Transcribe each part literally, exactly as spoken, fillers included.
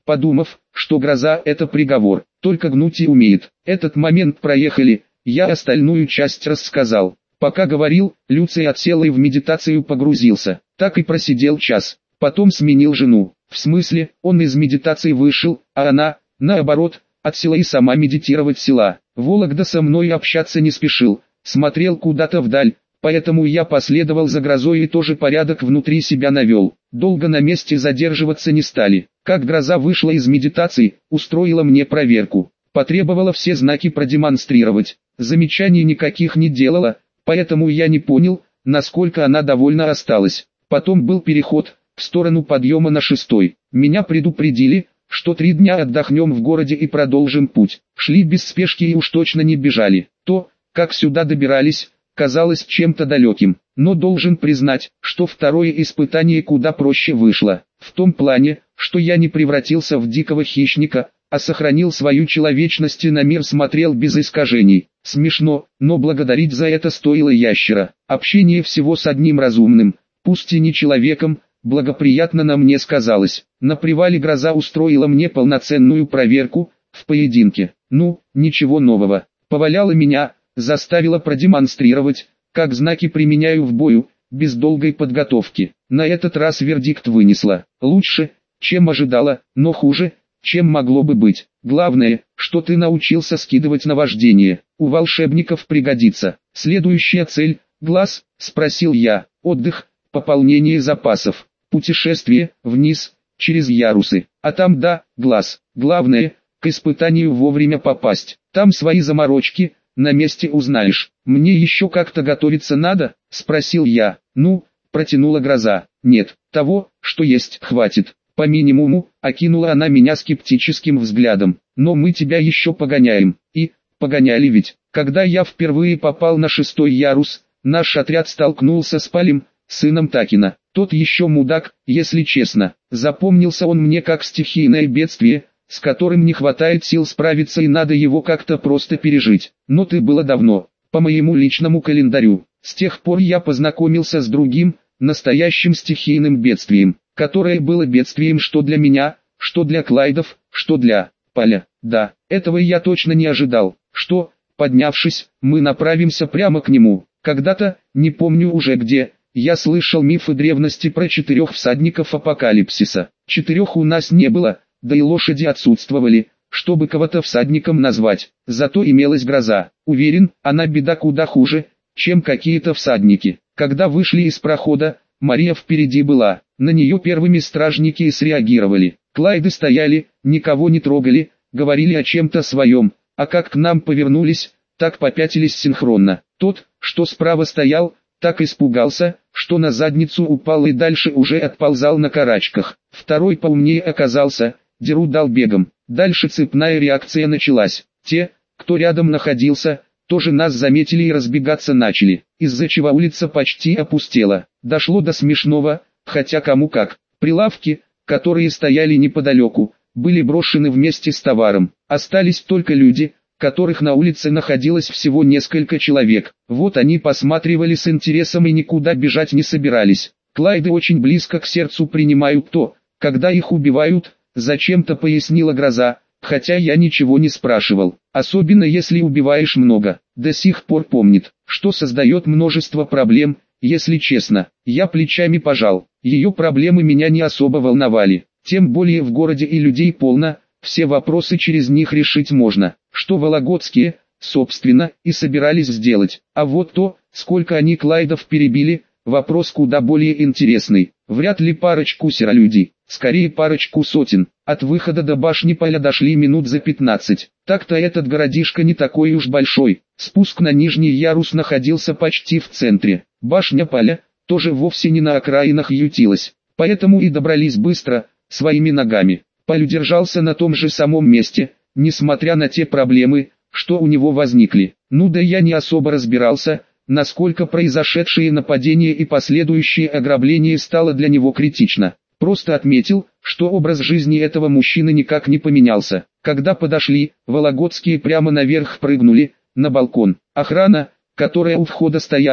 подумав, что гроза – это приговор, только гнуть и умеет. Этот момент проехали, я остальную часть рассказал. Пока говорил, Люций отсел и в медитацию погрузился. Так и просидел час. Потом сменил жену. В смысле, он из медитации вышел, а она, наоборот, отсела и сама медитировать села. Вологда со мной общаться не спешил, смотрел куда-то вдаль, поэтому я последовал за грозой и тоже порядок внутри себя навел. Долго на месте задерживаться не стали. Как гроза вышла из медитации, устроила мне проверку. Потребовала все знаки продемонстрировать. Замечаний никаких не делала, поэтому я не понял, насколько она довольна осталась. Потом был переход в сторону подъема на шестой. Меня предупредили, что три дня отдохнем в городе и продолжим путь. Шли без спешки и уж точно не бежали. То, как сюда добирались, казалось чем-то далеким. Но должен признать, что второе испытание куда проще вышло. В том плане, что я не превратился в дикого хищника, а сохранил свою человечность и на мир смотрел без искажений. Смешно, но благодарить за это стоило ящера. Общение всего с одним разумным, пусть и не человеком, благоприятно на мне сказалось. На привале гроза устроила мне полноценную проверку, в поединке. Ну, ничего нового. Поваляла меня, заставила продемонстрировать, как знаки применяю в бою, без долгой подготовки. На этот раз вердикт вынесла. Лучше, чем ожидала, но хуже, чем могло бы быть. Главное, что ты научился скидывать наваждение. У волшебников пригодится. Следующая цель, глаз, спросил я. Отдых, пополнение запасов, путешествие, вниз, через ярусы. А там да, глаз. Главное, к испытанию вовремя попасть. Там свои заморочки, на месте узнаешь. Мне еще как-то готовиться надо, спросил я. Ну, протянула гроза. Нет, того, что есть, хватит. По минимуму, окинула она меня скептическим взглядом. Но мы тебя еще погоняем. И, погоняли ведь. Когда я впервые попал на шестой ярус, наш отряд столкнулся с Палем, сыном Такина. Тот еще мудак, если честно. Запомнился он мне как стихийное бедствие, с которым не хватает сил справиться и надо его как-то просто пережить. Но ты было давно, по моему личному календарю. С тех пор я познакомился с другим, настоящим стихийным бедствием, которое было бедствием что для меня, что для Клайдов, что для Паля. Да, этого я точно не ожидал, что, поднявшись, мы направимся прямо к нему. Когда-то, не помню уже где, я слышал мифы древности про четырех всадников апокалипсиса. Четырех у нас не было, да и лошади отсутствовали, чтобы кого-то всадником назвать. Зато имелась гроза. Уверен, она беда куда хуже, чем какие-то всадники. Когда вышли из прохода, Мария впереди была. На нее первыми стражники и среагировали. Клайды стояли, никого не трогали, говорили о чем-то своем, а как к нам повернулись, так попятились синхронно. Тот, что справа стоял, так испугался, что на задницу упал и дальше уже отползал на карачках. Второй поумнее оказался, деру дал бегом. Дальше цепная реакция началась. Те, кто рядом находился, тоже нас заметили и разбегаться начали, из-за чего улица почти опустела. Дошло до смешного, хотя кому как. Прилавки, которые стояли неподалеку, были брошены вместе с товаром. Остались только люди, которых на улице находилось всего несколько человек. Вот они посматривали с интересом и никуда бежать не собирались. Клайды очень близко к сердцу принимают то, когда их убивают, зачем-то пояснила гроза, хотя я ничего не спрашивал. Особенно если убиваешь много. До сих пор помнит, что создает множество проблем, если честно. Я плечами пожал. Ее проблемы меня не особо волновали. Тем более в городе и людей полно, все вопросы через них решить можно. Что вологодские, собственно, и собирались сделать. А вот то, сколько они клайдов перебили, вопрос куда более интересный. Вряд ли парочку серолюдей, скорее парочку сотен. От выхода до башни Паля дошли минут за пятнадцать. Так-то этот городишко не такой уж большой. Спуск на нижний ярус находился почти в центре. Башня Паля тоже вовсе не на окраинах ютилась. Поэтому и добрались быстро, своими ногами. Паль удержался на том же самом месте, несмотря на те проблемы, что у него возникли. Ну да я не особо разбирался, насколько произошедшее нападение и последующее ограбление стало для него критично. Просто отметил, что образ жизни этого мужчины никак не поменялся. Когда подошли, вологодские прямо наверх прыгнули, на балкон. Охрана, которая у входа стояла,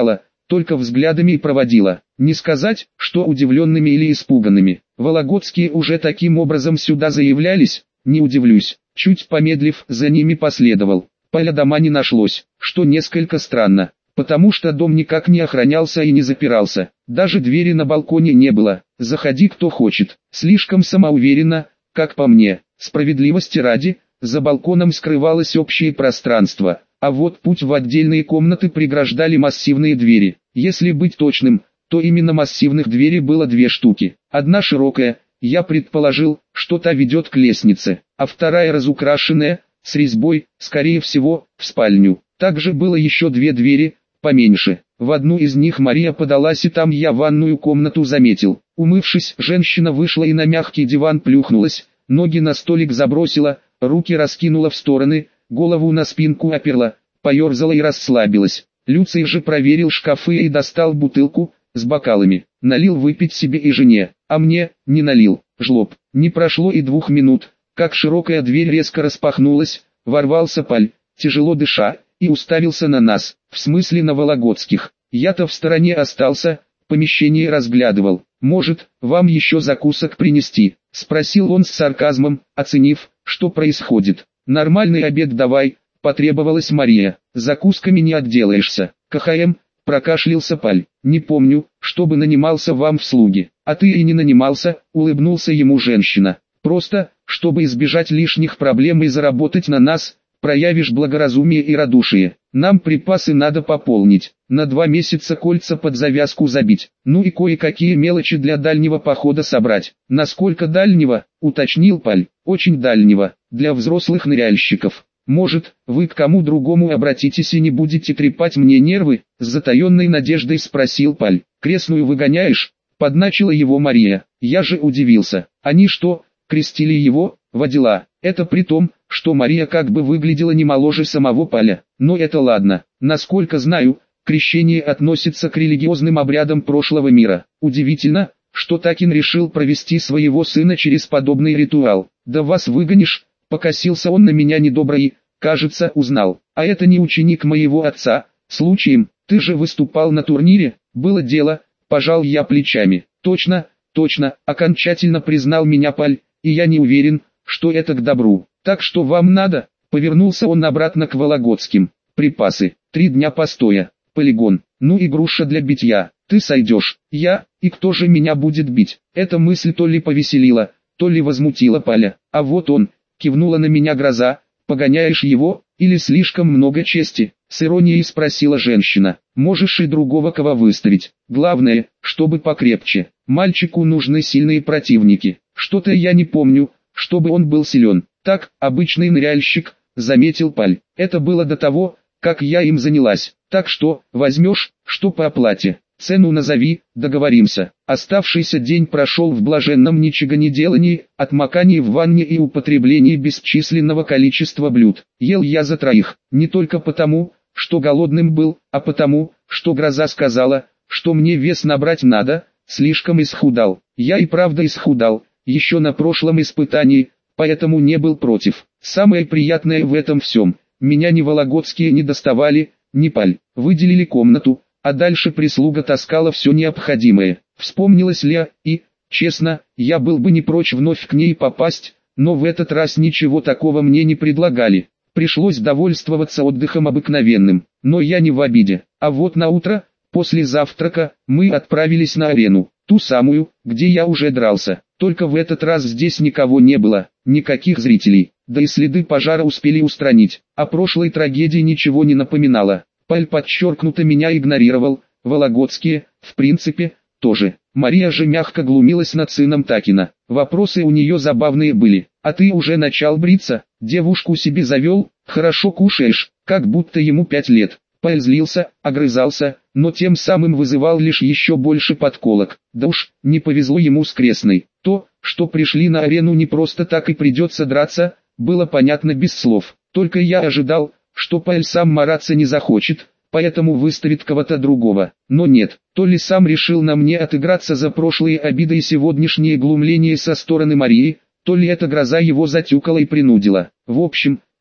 только взглядами и проводила. Не сказать, что удивленными или испуганными. Вологодские уже таким образом сюда заявлялись, не удивлюсь. Чуть помедлив, за ними последовал. Поля дома не нашлось, что несколько странно, потому что дом никак не охранялся и не запирался. Даже двери на балконе не было. Заходи кто хочет. Слишком самоуверенно, как по мне. Справедливости ради, за балконом скрывалось общее пространство, а вот путь в отдельные комнаты преграждали массивные двери. Если быть точным, то именно массивных дверей было две штуки. Одна широкая, я предположил, что та ведет к лестнице, а вторая разукрашенная, с резьбой, скорее всего, в спальню. Также было еще две двери, поменьше. В одну из них Мария подалась, и там я ванную комнату заметил. Умывшись, женщина вышла и на мягкий диван плюхнулась, ноги на столик забросила, руки раскинула в стороны, голову на спинку оперла, поерзала и расслабилась. Люций же проверил шкафы и достал бутылку с бокалами. Налил выпить себе и жене, а мне не налил. Жлоб. Не прошло и двух минут, как широкая дверь резко распахнулась, ворвался Паль, тяжело дыша, и уставился на нас, в смысле на Вологодских. Я-то в стороне остался, помещение разглядывал. «Может, вам еще закусок принести?» — спросил он с сарказмом, оценив, что происходит. «Нормальный обед давай», — потребовалась Мария. «Закусками не отделаешься». «КХМ», — прокашлялся Паль. «Не помню, чтобы нанимался вам в слуги». «А ты и не нанимался», — улыбнулся ему женщина. «Просто, чтобы избежать лишних проблем и заработать на нас, проявишь благоразумие и радушие. Нам припасы надо пополнить, на два месяца кольца под завязку забить, ну и кое-какие мелочи для дальнего похода собрать». «Насколько дальнего?» — уточнил Паль. «Очень дальнего, для взрослых ныряльщиков. Может, вы к кому другому обратитесь и не будете трепать мне нервы?» — с затаенной надеждой спросил Паль. «Крестную выгоняешь?» — подначила его Мария. Я же удивился. «Они что, крестили его?» «Водила». Это при том, что Мария как бы выглядела не моложе самого Паля. Но это ладно. Насколько знаю, крещение относится к религиозным обрядам прошлого мира. Удивительно, что Такин решил провести своего сына через подобный ритуал. «Да вас выгонишь», — покосился он на меня недобро и, кажется, узнал. «А это не ученик моего отца, случаем, ты же выступал на турнире?» «Было дело», — пожал я плечами. «Точно, точно», — окончательно признал меня Паль, и я не уверен, что это к добру. «Так что вам надо?» — повернулся он обратно к Вологодским. «Припасы, три дня постоя, полигон, ну и груша для битья. Ты сойдешь, я, и кто же меня будет бить?» Эта мысль то ли повеселила, то ли возмутила Паля. «А вот он», — кивнула на меня Гроза, — «погоняешь его, или слишком много чести?» — с иронией спросила женщина. «Можешь и другого кого выставить, главное, чтобы покрепче. Мальчику нужны сильные противники. Что-то я не помню, чтобы он был силен». «Так, обычный ныряльщик», — заметил Паль. «Это было до того, как я им занялась. Так что, возьмешь, что по оплате? Цену назови, договоримся». Оставшийся день прошел в блаженном ничегонеделании, отмокании в ванне и употреблении бесчисленного количества блюд. Ел я за троих, не только потому, что голодным был, а потому, что Гроза сказала, что мне вес набрать надо, слишком исхудал. Я и правда исхудал, еще на прошлом испытании, поэтому не был против. Самое приятное в этом всем, меня ни Вологодские не доставали, ни Паль. Выделили комнату, а дальше прислуга таскала все необходимое. Вспомнилась Ля, и, честно, я был бы не прочь вновь к ней попасть, но в этот раз ничего такого мне не предлагали. Пришлось довольствоваться отдыхом обыкновенным, но я не в обиде. А вот на утро, после завтрака, мы отправились на арену, ту самую, где я уже дрался. Только в этот раз здесь никого не было, никаких зрителей, да и следы пожара успели устранить. О прошлой трагедии ничего не напоминало. Паль подчеркнуто меня игнорировал, Вологодские, в принципе, тоже. Мария же мягко глумилась над сыном Такина. Вопросы у нее забавные были. «А ты уже начал бриться? Девушку себе завел? Хорошо кушаешь?» Как будто ему пять лет. Паль злился, огрызался, но тем самым вызывал лишь еще больше подколок. Да уж, не повезло ему с крестной. То, что пришли на арену не просто так и придется драться, было понятно без слов. Только я ожидал, что Паль сам мараться не захочет, поэтому выставит кого-то другого. Но нет, то ли сам решил на мне отыграться за прошлые обиды и сегодняшнее глумление со стороны Марии, то ли эта Гроза его затюкала и принудила. В общем,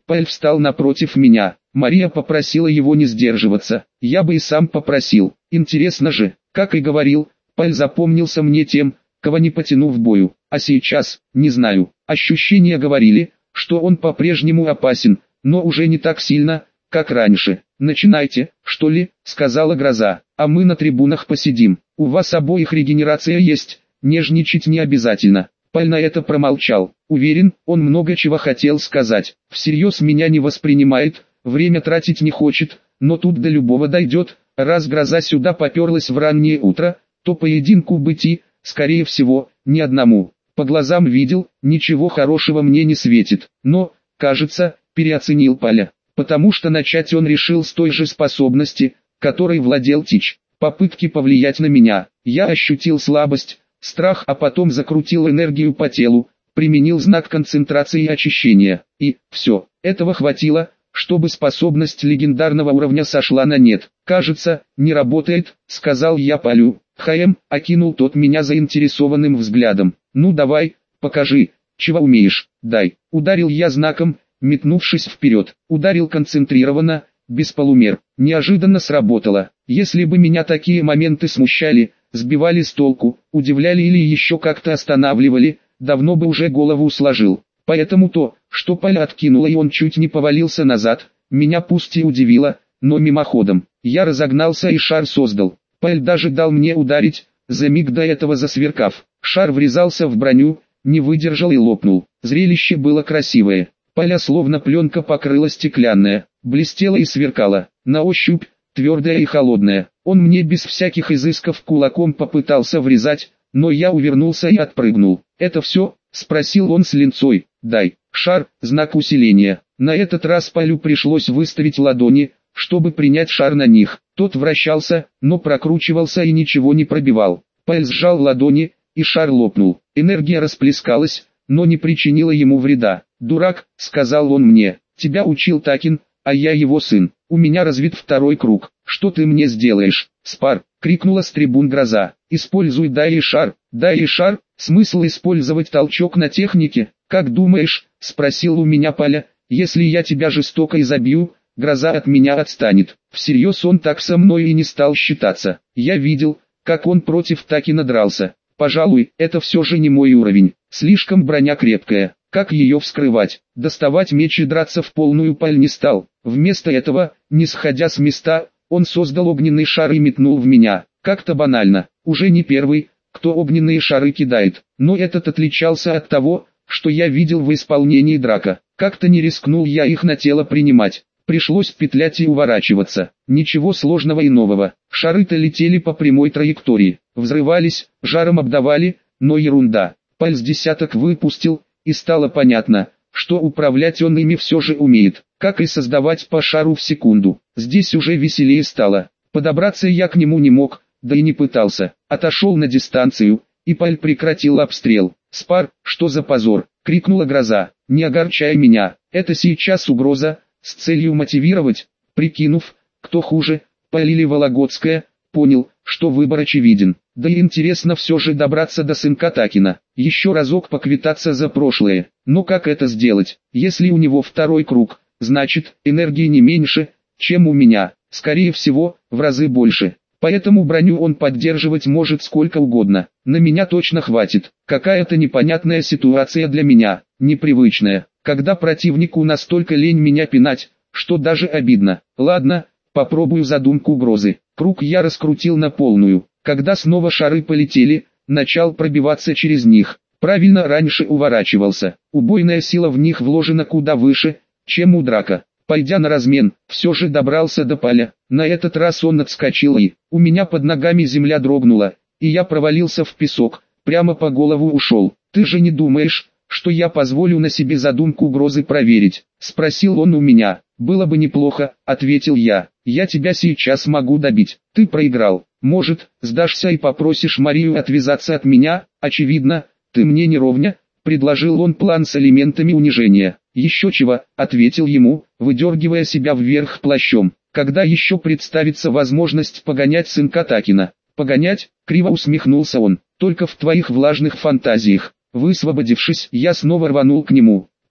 Паль встал напротив меня. Мария попросила его не сдерживаться. Я бы и сам попросил. Интересно же, как и говорил, Паль запомнился мне тем, кого не потяну в бою. А сейчас, не знаю, ощущения говорили, что он по-прежнему опасен, но уже не так сильно, как раньше. «Начинайте, что ли», — сказала Гроза, — «а мы на трибунах посидим. У вас обоих регенерация есть, нежничать не обязательно». Паль на это промолчал. Уверен, он много чего хотел сказать. Всерьез меня не воспринимает, время тратить не хочет, но тут до любого дойдет. Раз Гроза сюда поперлась в раннее утро, то поединку быть и, скорее всего, ни одному. По глазам видел, ничего хорошего мне не светит, но, кажется, переоценил Паля. Потому что начать он решил с той же способности, которой владел Тич. Попытки повлиять на меня. Я ощутил слабость, страх, а потом закрутил энергию по телу, применил знак концентрации и очищения. И, все, этого хватило, чтобы способность легендарного уровня сошла на нет. «Кажется, не работает», — сказал я Палю. «Хаем», — окинул тот меня заинтересованным взглядом. «Ну давай, покажи, чего умеешь, дай». Ударил я знаком, метнувшись вперед. Ударил концентрированно, без полумер. Неожиданно сработало. Если бы меня такие моменты смущали, сбивали с толку, удивляли или еще как-то останавливали, давно бы уже голову сложил. Поэтому то, что Паль откинуло и он чуть не повалился назад, меня пусть и удивило, но мимоходом. Я разогнался и шар создал. Паль даже дал мне ударить, за миг до этого засверкав. Шар врезался в броню, не выдержал и лопнул. Зрелище было красивое. Паля словно пленка покрыла стеклянная, блестела и сверкала. На ощупь, твердая и холодная. Он мне без всяких изысков кулаком попытался врезать, но я увернулся и отпрыгнул. «Это все?» — спросил он с линцой. «Дай». Шар, знак усиления. На этот раз Палю пришлось выставить ладони, чтобы принять шар на них. Тот вращался, но прокручивался и ничего не пробивал. Паль сжал ладони, и шар лопнул. Энергия расплескалась, но не причинила ему вреда. «Дурак», — сказал он мне, — «тебя учил Такин, а я его сын. У меня развит второй круг. Что ты мне сделаешь?» «Спар», — крикнула с трибун Гроза. «Используй дай и шар». «Дай и шар? Смысл использовать толчок на технике? Как думаешь?» — спросил у меня Паля. «Если я тебя жестоко изобью, Гроза от меня отстанет». Всерьез он так со мной и не стал считаться. Я видел, как он против Такина дрался. Пожалуй, это все же не мой уровень. Слишком броня крепкая. Как ее вскрывать? Доставать меч и драться в полную Паль не стал. Вместо этого, не сходя с места, он создал огненный шар и метнул в меня. Как-то банально. Уже не первый, кто огненные шары кидает. Но этот отличался от того, что я видел в исполнении Драка. Как-то не рискнул я их на тело принимать. Пришлось петлять и уворачиваться. Ничего сложного и нового. Шары-то летели по прямой траектории. Взрывались, жаром обдавали, но ерунда. Паль с десяток выпустил, и стало понятно, что управлять он ими все же умеет, как и создавать по шару в секунду. Здесь уже веселее стало. Подобраться я к нему не мог, да и не пытался. Отошел на дистанцию, и Паль прекратил обстрел. «Спар, что за позор?» — крикнула Гроза. «Не огорчай меня, это сейчас угроза», с целью мотивировать, прикинув, кто хуже, Паль или Вологодская, понял, что выбор очевиден. Да и интересно все же добраться до сынка Такина, еще разок поквитаться за прошлое. Но как это сделать, если у него второй круг, значит, энергии не меньше, чем у меня, скорее всего, в разы больше. Поэтому броню он поддерживать может сколько угодно, на меня точно хватит. Какая-то непонятная ситуация для меня, непривычная, когда противнику настолько лень меня пинать, что даже обидно. Ладно, попробую задумку Грозы. Круг я раскрутил на полную. Когда снова шары полетели, начал пробиваться через них. Правильно раньше уворачивался. Убойная сила в них вложена куда выше, чем у Драка. Пойдя на размен, все же добрался до Паля. На этот раз он отскочил и, у меня под ногами земля дрогнула, и я провалился в песок, прямо по голову ушел. «Ты же не думаешь, что я позволю на себе задумку Грозы проверить?» — спросил он у меня. «Было бы неплохо», — ответил я. «Я тебя сейчас могу добить. Ты проиграл. Может, сдашься и попросишь Марию отвязаться от меня? Очевидно, ты мне не ровня», — предложил он план с элементами унижения. «Еще чего», — ответил ему, выдергивая себя вверх плащом. «Когда еще представится возможность погонять сынка Такина?» «Погонять?» — криво усмехнулся он. «Только в твоих влажных фантазиях». Высвободившись, я снова рванул к нему.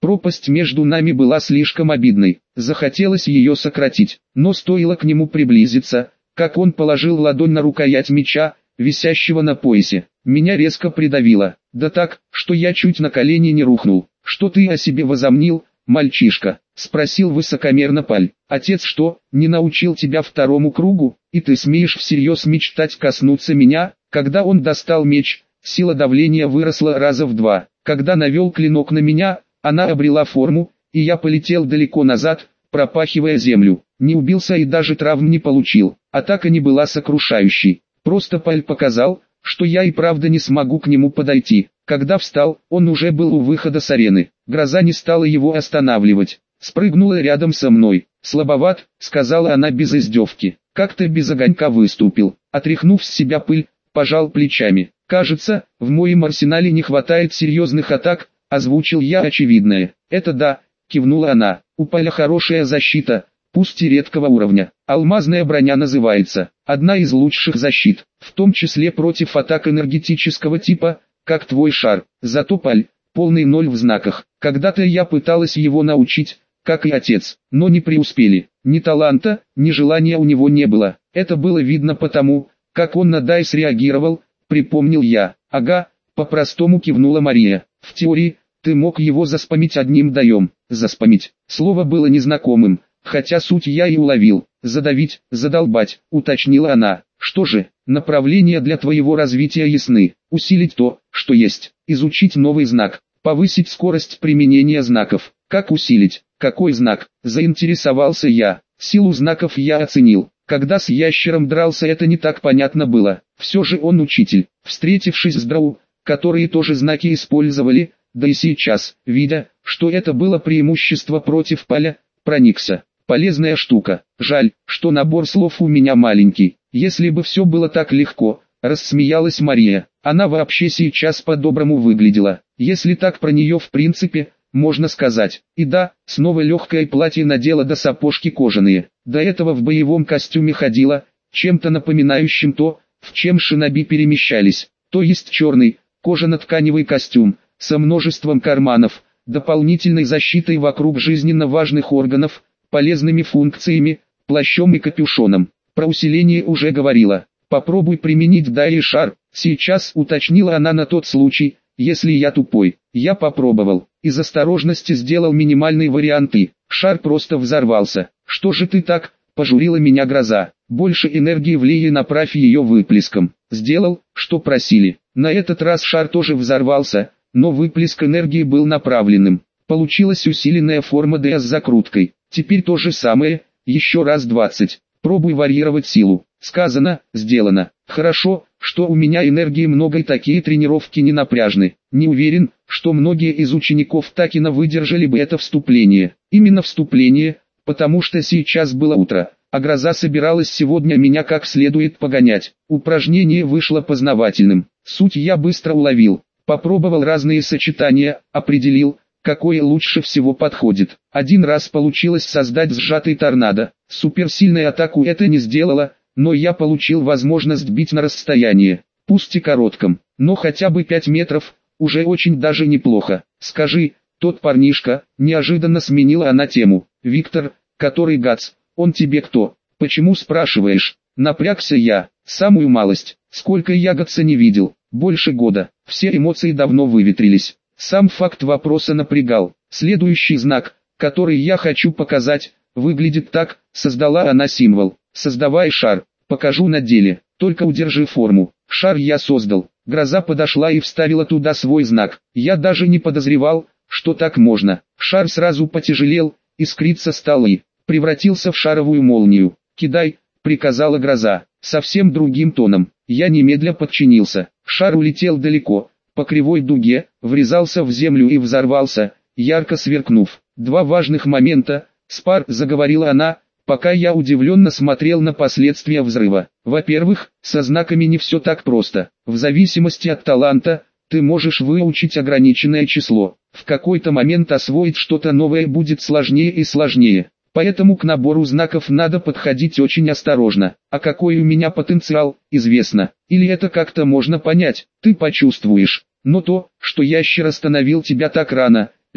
Пропасть между нами была слишком обидной, захотелось ее сократить, но стоило к нему приблизиться, как он положил ладонь на рукоять меча, висящего на поясе. Меня резко придавило, да так, что я чуть на колени не рухнул. «Что ты о себе возомнил, мальчишка?» — спросил высокомерно Паль. «Отец что, не научил тебя второму кругу, и ты смеешь всерьез мечтать коснуться меня?» Когда он достал меч, сила давления выросла раза в два. Когда навел клинок на меня, она обрела форму, и я полетел далеко назад, пропахивая землю. Не убился и даже травм не получил. Атака не была сокрушающей. Просто Паль показал, что я и правда не смогу к нему подойти. Когда встал, он уже был у выхода с арены. Гроза не стала его останавливать. Спрыгнула рядом со мной. «Слабоват», — сказала она без издевки. «Как-то без огонька выступил». Отряхнув с себя пыль, пожал плечами. «Кажется, в моем арсенале не хватает серьезных атак», — озвучил я очевидное. «Это да», — кивнула она. «У Паля хорошая защита, пусть и редкого уровня. Алмазная броня называется. Одна из лучших защит, в том числе против атак энергетического типа, как твой шар. Зато Паль, полный ноль в знаках. Когда-то я пыталась его научить, как и отец, но не преуспели. Ни таланта, ни желания у него не было. Это было видно потому, как он на дай среагировал, припомнил я. Ага, по-простому кивнула Мария. В теории, ты мог его заспамить одним даем. Заспамить. Слово было незнакомым, хотя суть я и уловил. Задавить, задолбать, уточнила она. Что же, направления для твоего развития ясны. Усилить то, что есть. Изучить новый знак. Повысить скорость применения знаков. Как усилить? Какой знак? Заинтересовался я. Силу знаков я оценил. Когда с ящером дрался, это не так понятно было. Все же он учитель. Встретившись с Драу, которые тоже знаки использовали, да и сейчас, видя, что это было преимущество против Паля, проникся. Полезная штука. Жаль, что набор слов у меня маленький. Если бы все было так легко, рассмеялась Мария. Она вообще сейчас по-доброму выглядела. Если так про нее в принципе, можно сказать. И да, снова легкое платье надела до сапожки кожаные. До этого в боевом костюме ходила, чем-то напоминающим то, в чем шиноби перемещались. То есть черный, кожано-тканевый костюм, со множеством карманов, дополнительной защитой вокруг жизненно важных органов, полезными функциями, плащом и капюшоном. Про усиление уже говорила. Попробуй применить дай и шар. Сейчас уточнила она на тот случай, если я тупой. Я попробовал. Из осторожности сделал минимальные варианты. Шар просто взорвался. Что же ты так, пожурила меня Гроза. Больше энергии влей и направь ее выплеском. Сделал, что просили. На этот раз шар тоже взорвался, но выплеск энергии был направленным. Получилась усиленная форма Д с закруткой. Теперь то же самое, еще раз двадцать. Пробуй варьировать силу. Сказано, сделано. Хорошо, что у меня энергии много и такие тренировки не напряжны. Не уверен, что многие из учеников Такина выдержали бы это вступление. Именно вступление, потому что сейчас было утро, а Гроза собиралась сегодня меня как следует погонять. Упражнение вышло познавательным. Суть я быстро уловил. Попробовал разные сочетания, определил, какое лучше всего подходит. Один раз получилось создать сжатый торнадо. Суперсильную атаку это не сделало, но я получил возможность бить на расстояние, пусть и коротком, но хотя бы пять метров, уже очень даже неплохо. Скажи, тот парнишка, неожиданно сменила она тему. Виктор, который Гац, он тебе кто? Почему спрашиваешь? Напрягся я, самую малость. Сколько я Гатса не видел? Больше года. Все эмоции давно выветрились. Сам факт вопроса напрягал. Следующий знак, который я хочу показать, выглядит так. Создала она символ. Создавай шар. Покажу на деле. Только удержи форму. Шар я создал. Гроза подошла и вставила туда свой знак. Я даже не подозревал, что так можно. Шар сразу потяжелел, искриться стал и превратился в шаровую молнию. «Кидай», — приказала Гроза, совсем другим тоном. Я немедля подчинился. Шар улетел далеко, по кривой дуге, врезался в землю и взорвался, ярко сверкнув. «Два важных момента», — Спар, заговорила она, пока я удивленно смотрел на последствия взрыва. Во-первых, со знаками не все так просто. В зависимости от таланта, ты можешь выучить ограниченное число. В какой-то момент освоить что-то новое будет сложнее и сложнее. Поэтому к набору знаков надо подходить очень осторожно. А какой у меня потенциал, известно. Или это как-то можно понять, ты почувствуешь. Но то, что ящер остановил тебя так рано,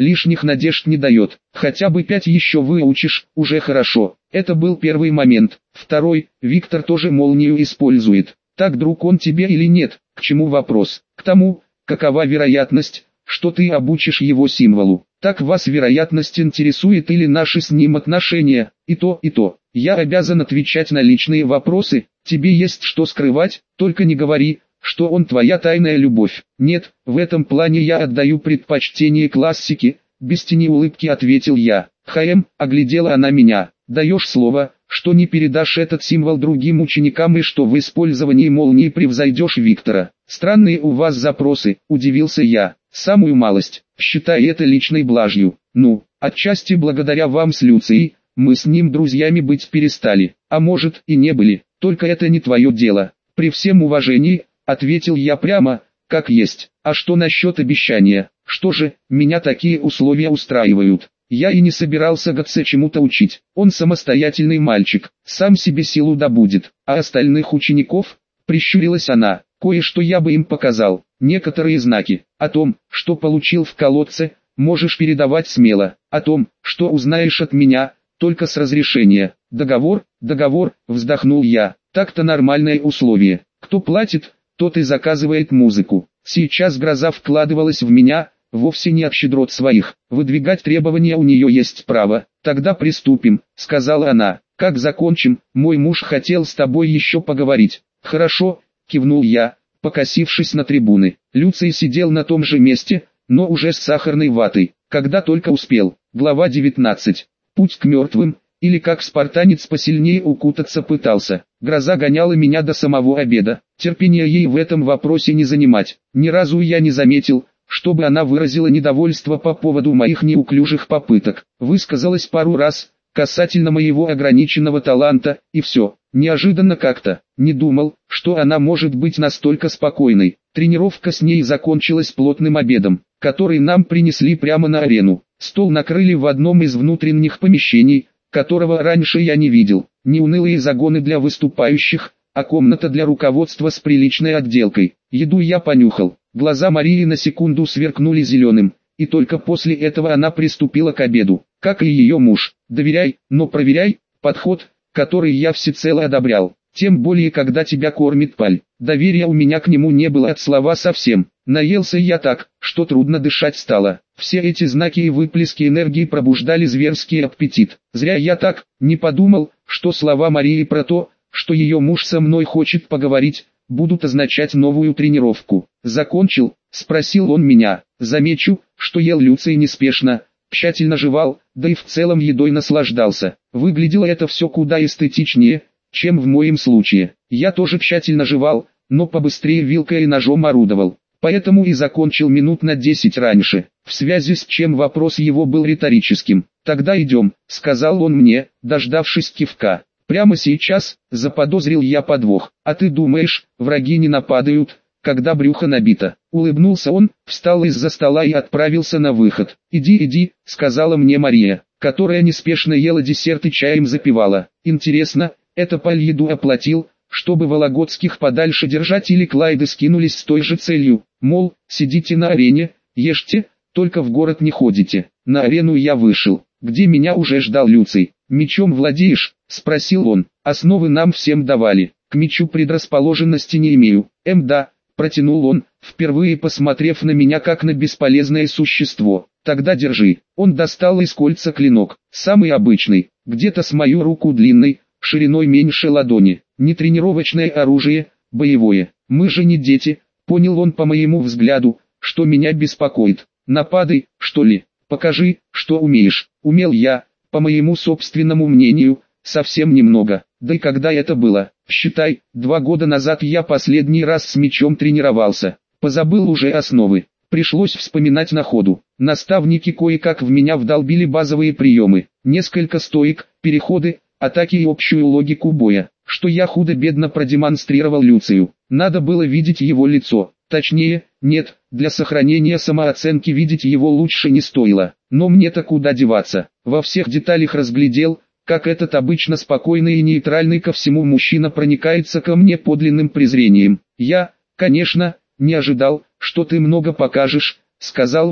лишних надежд не дает. Хотя бы пять еще выучишь, уже хорошо. Это был первый момент. Второй, Виктор тоже молнию использует. Так, друг, он тебе или нет? К чему вопрос? К тому, какова вероятность, что ты обучишь его символу. Так вас вероятность интересует или наши с ним отношения? И то, и то. Я обязан отвечать на личные вопросы. Тебе есть что скрывать, только не говори, что он твоя тайная любовь. Нет, в этом плане я отдаю предпочтение классике, без тени улыбки ответил я. Хаэм, оглядела она меня. Даешь слово, что не передашь этот символ другим ученикам и что в использовании молнии превзойдешь Виктора. Странные у вас запросы, удивился я. Самую малость, считай это личной блажью. Ну, отчасти благодаря вам с Люцией, мы с ним друзьями быть перестали. А может и не были, только это не твое дело. При всем уважении, ответил я прямо, как есть. А что насчет обещания? Что же, меня такие условия устраивают. Я и не собирался Гатсе чему-то учить. Он самостоятельный мальчик, сам себе силу добудет. А остальных учеников, прищурилась она, кое-что я бы им показал. Некоторые знаки. О том, что получил в колодце, можешь передавать смело. О том, что узнаешь от меня, только с разрешения. Договор, договор, вздохнул я. Так-то нормальное условие. Кто платит, тот и заказывает музыку. Сейчас Гроза вкладывалась в меня, вовсе не от щедрот своих. Выдвигать требования у нее есть право. Тогда приступим, сказала она. Как закончим, мой муж хотел с тобой еще поговорить. Хорошо, кивнул я, покосившись на трибуны. Люций сидел на том же месте, но уже с сахарной ватой. Когда только успел. Глава девятнадцать. Путь к мертвым, или как спартанец посильнее укутаться пытался. Гроза гоняла меня до самого обеда. Терпения ей в этом вопросе не занимать. Ни разу я не заметил, чтобы она выразила недовольство по поводу моих неуклюжих попыток. Высказалась пару раз, касательно моего ограниченного таланта, и все. Неожиданно как-то. Не думал, что она может быть настолько спокойной. Тренировка с ней закончилась плотным обедом, который нам принесли прямо на арену. Стол накрыли в одном из внутренних помещений, которого раньше я не видел. Не унылые загоны для выступающих, а комната для руководства с приличной отделкой. Еду я понюхал. Глаза Марии на секунду сверкнули зеленым, и только после этого она приступила к обеду. Как и ее муж. Доверяй, но проверяй. Подход, который я всецело одобрял. Тем более, когда тебя кормит паль. Доверия у меня к нему не было от слова совсем. Наелся я так, что трудно дышать стало. Все эти знаки и выплески энергии пробуждали зверский аппетит. Зря я так не подумал, что слова Марии про то, что ее муж со мной хочет поговорить, будут означать новую тренировку. «Закончил?» – спросил он меня. Замечу, что ел Люций неспешно, тщательно жевал, да и в целом едой наслаждался. Выглядело это все куда эстетичнее, чем в моем случае. Я тоже тщательно жевал, но побыстрее вилкой и ножом орудовал. Поэтому и закончил минут на десять раньше, в связи с чем вопрос его был риторическим. «Тогда идем», — сказал он мне, дождавшись кивка. «Прямо сейчас», — заподозрил я подвох. «А ты думаешь, враги не нападают, когда брюхо набито?» Улыбнулся он, встал из-за стола и отправился на выход. «Иди, иди», — сказала мне Мария, которая неспешно ела десерт и чаем запивала. «Интересно, это Паль еду оплатил, чтобы Вологодских подальше держать, или Клайды скинулись с той же целью? Мол, сидите на арене, ешьте, только в город не ходите». На арену я вышел, где меня уже ждал Люций. «Мечом владеешь?» — спросил он. «Основы нам всем давали. К мечу предрасположенности не имею». «Эм да», — протянул он, впервые посмотрев на меня как на бесполезное существо. «Тогда держи». Он достал из кольца клинок, самый обычный, где-то с мою руку длинный, шириной меньше ладони. Не тренировочное оружие, боевое. Мы же не дети, понял он по моему взгляду, что меня беспокоит. «Нападай, что ли? Покажи, что умеешь». Умел я, по моему собственному мнению, совсем немного. Да и когда это было? Считай, два года назад я последний раз с мечом тренировался. Позабыл уже основы. Пришлось вспоминать на ходу. Наставники кое-как в меня вдолбили базовые приемы. Несколько стоек, переходы, атаки и общую логику боя, что я худо-бедно продемонстрировал Люцию. Надо было видеть его лицо. Точнее, нет, для сохранения самооценки видеть его лучше не стоило. Но мне-то куда деваться. Во всех деталях разглядел, как этот обычно спокойный и нейтральный ко всему мужчина проникается ко мне подлинным презрением. «Я, конечно, не ожидал, что ты много покажешь», — сказал он,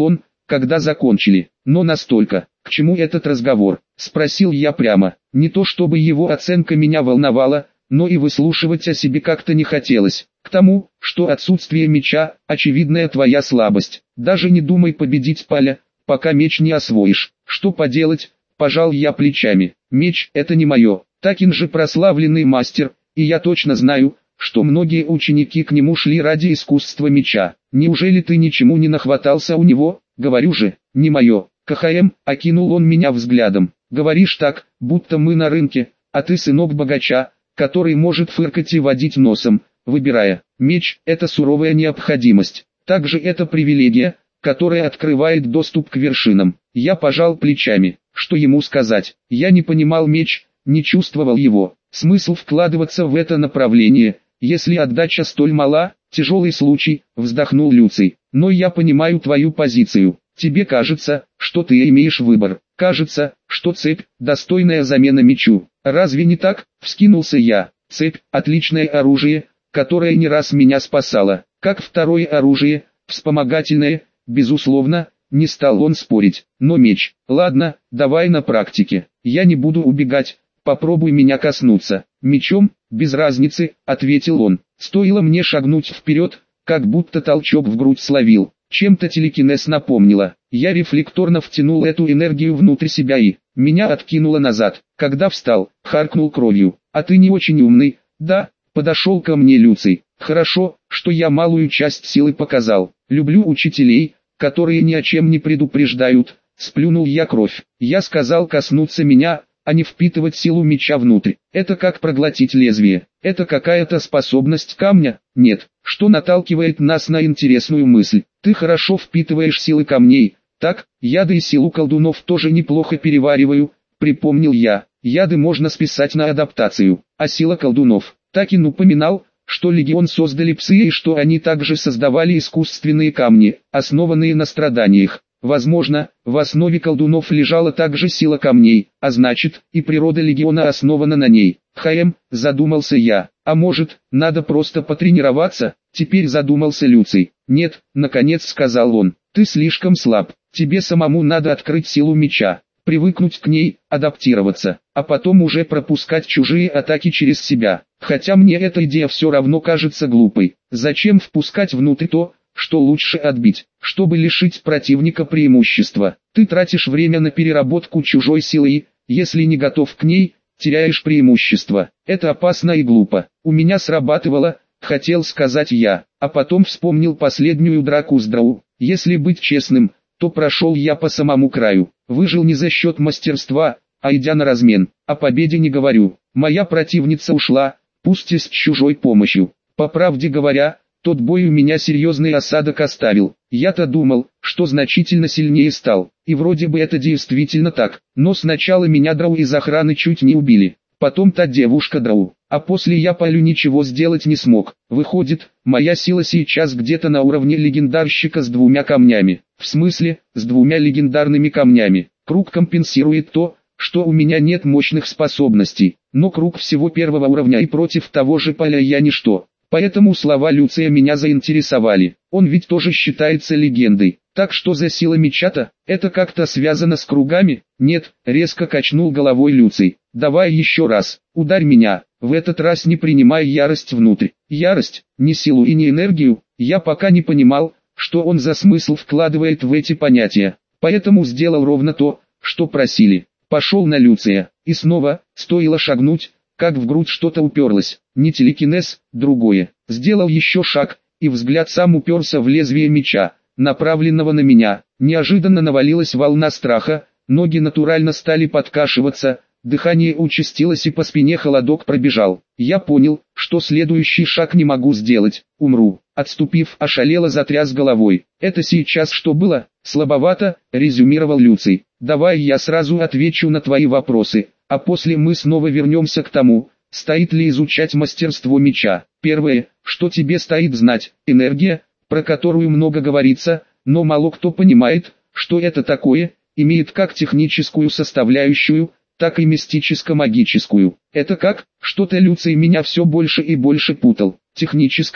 когда закончили. Но настолько. К чему этот разговор? Спросил я прямо. Не то чтобы его оценка меня волновала, но и выслушивать о себе как-то не хотелось. К тому, что отсутствие меча – очевидная твоя слабость. Даже не думай победить Паля, пока меч не освоишь. Что поделать, пожал я плечами. Меч – это не мое. Такин же прославленный мастер, и я точно знаю, что многие ученики к нему шли ради искусства меча. Неужели ты ничему не нахватался у него? Говорю же, не мое. КХМ, окинул он меня взглядом. Говоришь так, будто мы на рынке, а ты сынок богача, который может фыркать и водить носом, выбирая. Меч – это суровая необходимость. Также это привилегия, которая открывает доступ к вершинам. Я пожал плечами. Что ему сказать? Я не понимал меч, не чувствовал его. Смысл вкладываться в это направление, если отдача столь мала? Тяжелый случай, вздохнул Люций. Но я понимаю твою позицию. Тебе кажется, что ты имеешь выбор. Кажется, что цепь – достойная замена мечу. Разве не так? Вскинулся я. Цепь – отличное оружие, которое не раз меня спасало. Как второе оружие, вспомогательное, безусловно, не стал он спорить. Но меч. Ладно, давай на практике. Я не буду убегать, попробуй меня коснуться. Мечом, без разницы, ответил он. Стоило мне шагнуть вперед, как будто толчок в грудь словил. Чем-то телекинез напомнило. Я рефлекторно втянул эту энергию внутрь себя и меня откинуло назад. Когда встал, харкнул кровью. А ты не очень умный, да? Подошел ко мне Люций. Хорошо, что я малую часть силы показал. Люблю учителей, которые ни о чем не предупреждают. Сплюнул я кровь. Я сказал коснуться меня, а не впитывать силу меча внутрь. Это как проглотить лезвие. Это какая-то способность камня? Нет. Что наталкивает нас на интересную мысль? Ты хорошо впитываешь силы камней. Так, яды и силу колдунов тоже неплохо перевариваю, припомнил я. Яды можно списать на адаптацию, а сила колдунов. Такин упоминал, что легион создали псы и что они также создавали искусственные камни, основанные на страданиях. Возможно, в основе колдунов лежала также сила камней, а значит, и природа легиона основана на ней. Хм, задумался я. А может, надо просто потренироваться? Теперь задумался Люций. Нет, наконец сказал он. Ты слишком слаб. Тебе самому надо открыть силу меча, привыкнуть к ней, адаптироваться, а потом уже пропускать чужие атаки через себя. Хотя мне эта идея все равно кажется глупой. Зачем впускать внутрь то, что лучше отбить, чтобы лишить противника преимущества? Ты тратишь время на переработку чужой силы и, если не готов к ней, теряешь преимущество. Это опасно и глупо. У меня срабатывало, хотел сказать я, а потом вспомнил последнюю драку с Драу. Если быть честным, то прошел я по самому краю. Выжил не за счет мастерства, а идя на размен. О победе не говорю. Моя противница ушла, пусть и с чужой помощью. По правде говоря, тот бой у меня серьезный осадок оставил. Я-то думал, что значительно сильнее стал. И вроде бы это действительно так. Но сначала меня Драу из охраны чуть не убили. Потом та девушка Драу. А после я Палю ничего сделать не смог. Выходит, моя сила сейчас где-то на уровне легендарщика с двумя камнями. В смысле, с двумя легендарными камнями. Круг компенсирует то, что у меня нет мощных способностей. Но круг всего первого уровня и против того же Паля я ничто. Поэтому слова Люция меня заинтересовали. Он ведь тоже считается легендой. Так что за сила меча-то? Это как-то связано с кругами? Нет, резко качнул головой Люций. Давай еще раз, ударь меня, в этот раз не принимай ярость внутрь. Ярость, не силу и не энергию. Я пока не понимал, что он за смысл вкладывает в эти понятия. Поэтому сделал ровно то, что просили. Пошел на Люция. И снова, стоило шагнуть, как в грудь что-то уперлось. Не телекинез, другое. Сделал еще шаг, и взгляд сам уперся в лезвие меча, направленного на меня. Неожиданно навалилась волна страха, ноги натурально стали подкашиваться, дыхание участилось и по спине холодок пробежал. Я понял, что следующий шаг не могу сделать, умру. Отступив, ошалело затряс головой. Это сейчас что было? Слабовато, резюмировал Люций. Давай я сразу отвечу на твои вопросы, а после мы снова вернемся к тому, стоит ли изучать мастерство меча. Первое, что тебе стоит знать, энергия, про которую много говорится, но мало кто понимает, что это такое, имеет как техническую составляющую, так и мистическо-магическую. Это как? Что-то Люций меня все больше и больше путал. Техническая,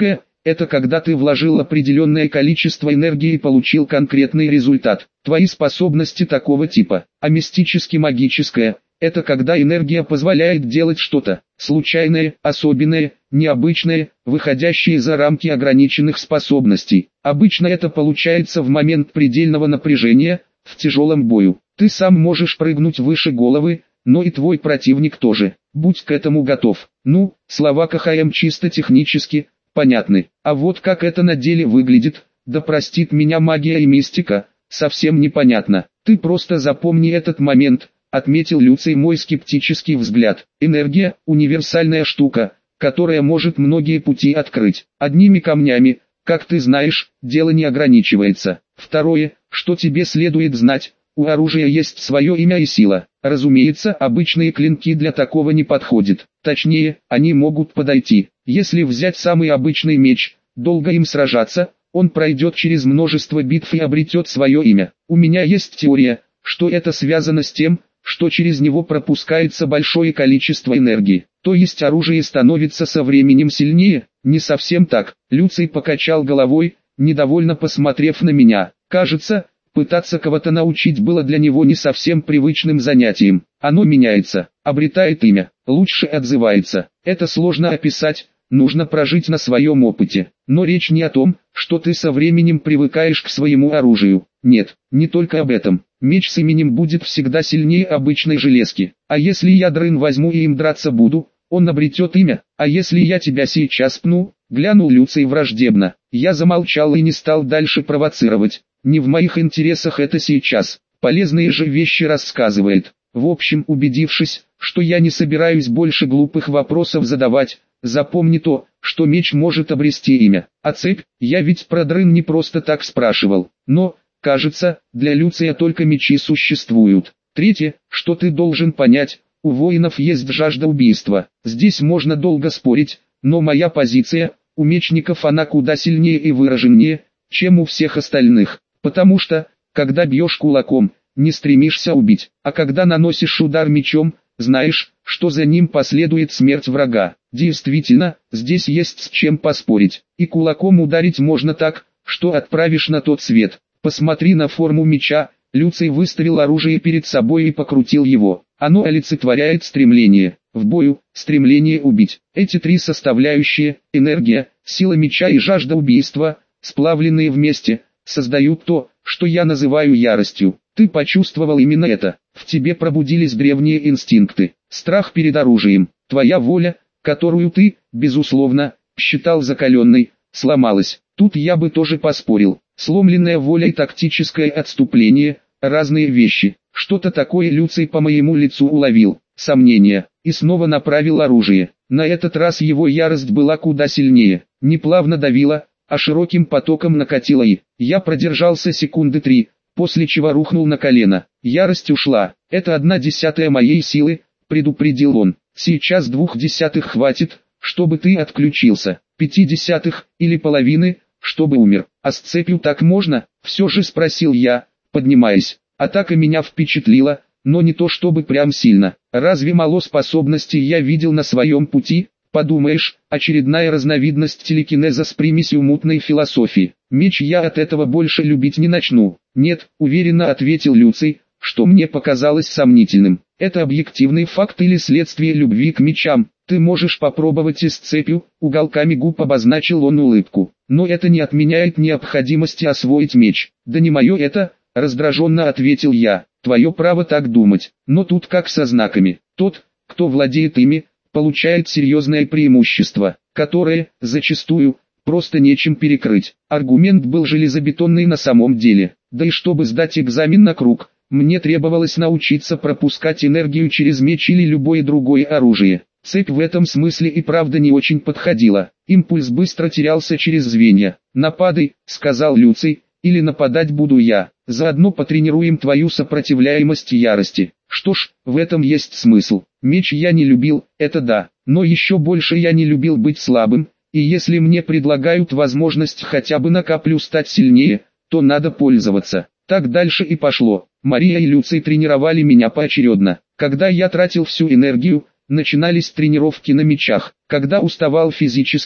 это когда ты вложил определенное количество энергии и получил конкретный результат. Твои способности такого типа. А мистически-магическое – это когда энергия позволяет делать что-то случайное, особенное, необычное, выходящее за рамки ограниченных способностей. Обычно это получается в момент предельного напряжения, в тяжелом бою. Ты сам можешь прыгнуть выше головы, но и твой противник тоже. Будь к этому готов. Ну, слова КХМ чисто технически понятны. А вот как это на деле выглядит, да простит меня магия и мистика, совсем непонятно. Ты просто запомни этот момент, отметил Люций мой скептический взгляд. Энергия – универсальная штука, которая может многие пути открыть. Одними камнями, как ты знаешь, дело не ограничивается. Второе, что тебе следует знать, у оружия есть свое имя и сила. Разумеется, обычные клинки для такого не подходят. Точнее, они могут подойти. Если взять самый обычный меч, долго им сражаться, он пройдет через множество битв и обретет свое имя. У меня есть теория, что это связано с тем, что через него пропускается большое количество энергии. То есть оружие становится со временем сильнее? Не совсем так. Люций покачал головой, недовольно посмотрев на меня. Кажется, пытаться кого-то научить было для него не совсем привычным занятием. Оно меняется, обретает имя, лучше отзывается. Это сложно описать, нужно прожить на своем опыте. Но речь не о том, что ты со временем привыкаешь к своему оружию. Нет, не только об этом. Меч с именем будет всегда сильнее обычной железки. А если я дрын возьму и им драться буду, он обретет имя. А если я тебя сейчас пну, глянул Люций враждебно. Я замолчал и не стал дальше провоцировать. Не в моих интересах это сейчас. Полезные же вещи рассказывает. В общем, убедившись, что я не собираюсь больше глупых вопросов задавать, запомни то, что меч может обрести имя. А цепь, я ведь про дрын не просто так спрашивал. Но, кажется, для Люция только мечи существуют. Третье, что ты должен понять, у воинов есть жажда убийства. Здесь можно долго спорить, но моя позиция, у мечников она куда сильнее и выраженнее, чем у всех остальных. Потому что, когда бьешь кулаком, не стремишься убить, а когда наносишь удар мечом, знаешь, что за ним последует смерть врага. Действительно, здесь есть с чем поспорить. И кулаком ударить можно так, что отправишь на тот свет. Посмотри на форму меча. Люций выставил оружие перед собой и покрутил его. Оно олицетворяет стремление в бою, стремление убить. Эти три составляющие, энергия, сила меча и жажда убийства, сплавленные вместе, создают то, что я называю яростью. Ты почувствовал именно это. В тебе пробудились древние инстинкты. Страх перед оружием. Твоя воля, которую ты, безусловно, считал закаленной, сломалась. Тут я бы тоже поспорил. Сломленная воля и тактическое отступление – разные вещи. Что-то такое Люций по моему лицу уловил. Сомнение. И снова направил оружие. На этот раз его ярость была куда сильнее. Не плавно давила, а широким потоком накатила и... Я продержался секунды три, после чего рухнул на колено. Ярость ушла. Это одна десятая моей силы, предупредил он. Сейчас двух десятых хватит, чтобы ты отключился. Пяти десятых, или половины, чтобы умер. А с цепью так можно? Все же спросил я, поднимаясь. Атака меня впечатлила, но не то чтобы прям сильно. Разве мало способностей я видел на своем пути? Подумаешь, очередная разновидность телекинеза с примесью мутной философии. Меч я от этого больше любить не начну. Нет, уверенно ответил Люций, что мне показалось сомнительным. Это объективный факт или следствие любви к мечам. Ты можешь попробовать и с цепью, уголками губ обозначил он улыбку. Но это не отменяет необходимости освоить меч. Да не мое это, раздраженно ответил я. Твое право так думать. Но тут как со знаками. Тот, кто владеет ими, получает серьезное преимущество, которое, зачастую, просто нечем перекрыть. Аргумент был железобетонный на самом деле. Да и чтобы сдать экзамен на круг, мне требовалось научиться пропускать энергию через меч или любое другое оружие. Цепь в этом смысле и правда не очень подходила. Импульс быстро терялся через звенья. «Нападай», — сказал Люций, — «или нападать буду я. Заодно потренируем твою сопротивляемость ярости». Что ж, в этом есть смысл. Меч я не любил, это да, но еще больше я не любил быть слабым, и если мне предлагают возможность хотя бы на каплю стать сильнее, то надо пользоваться. Так дальше и пошло. Мария и Люций тренировали меня поочередно. Когда я тратил всю энергию, начинались тренировки на мечах. Когда уставал физически,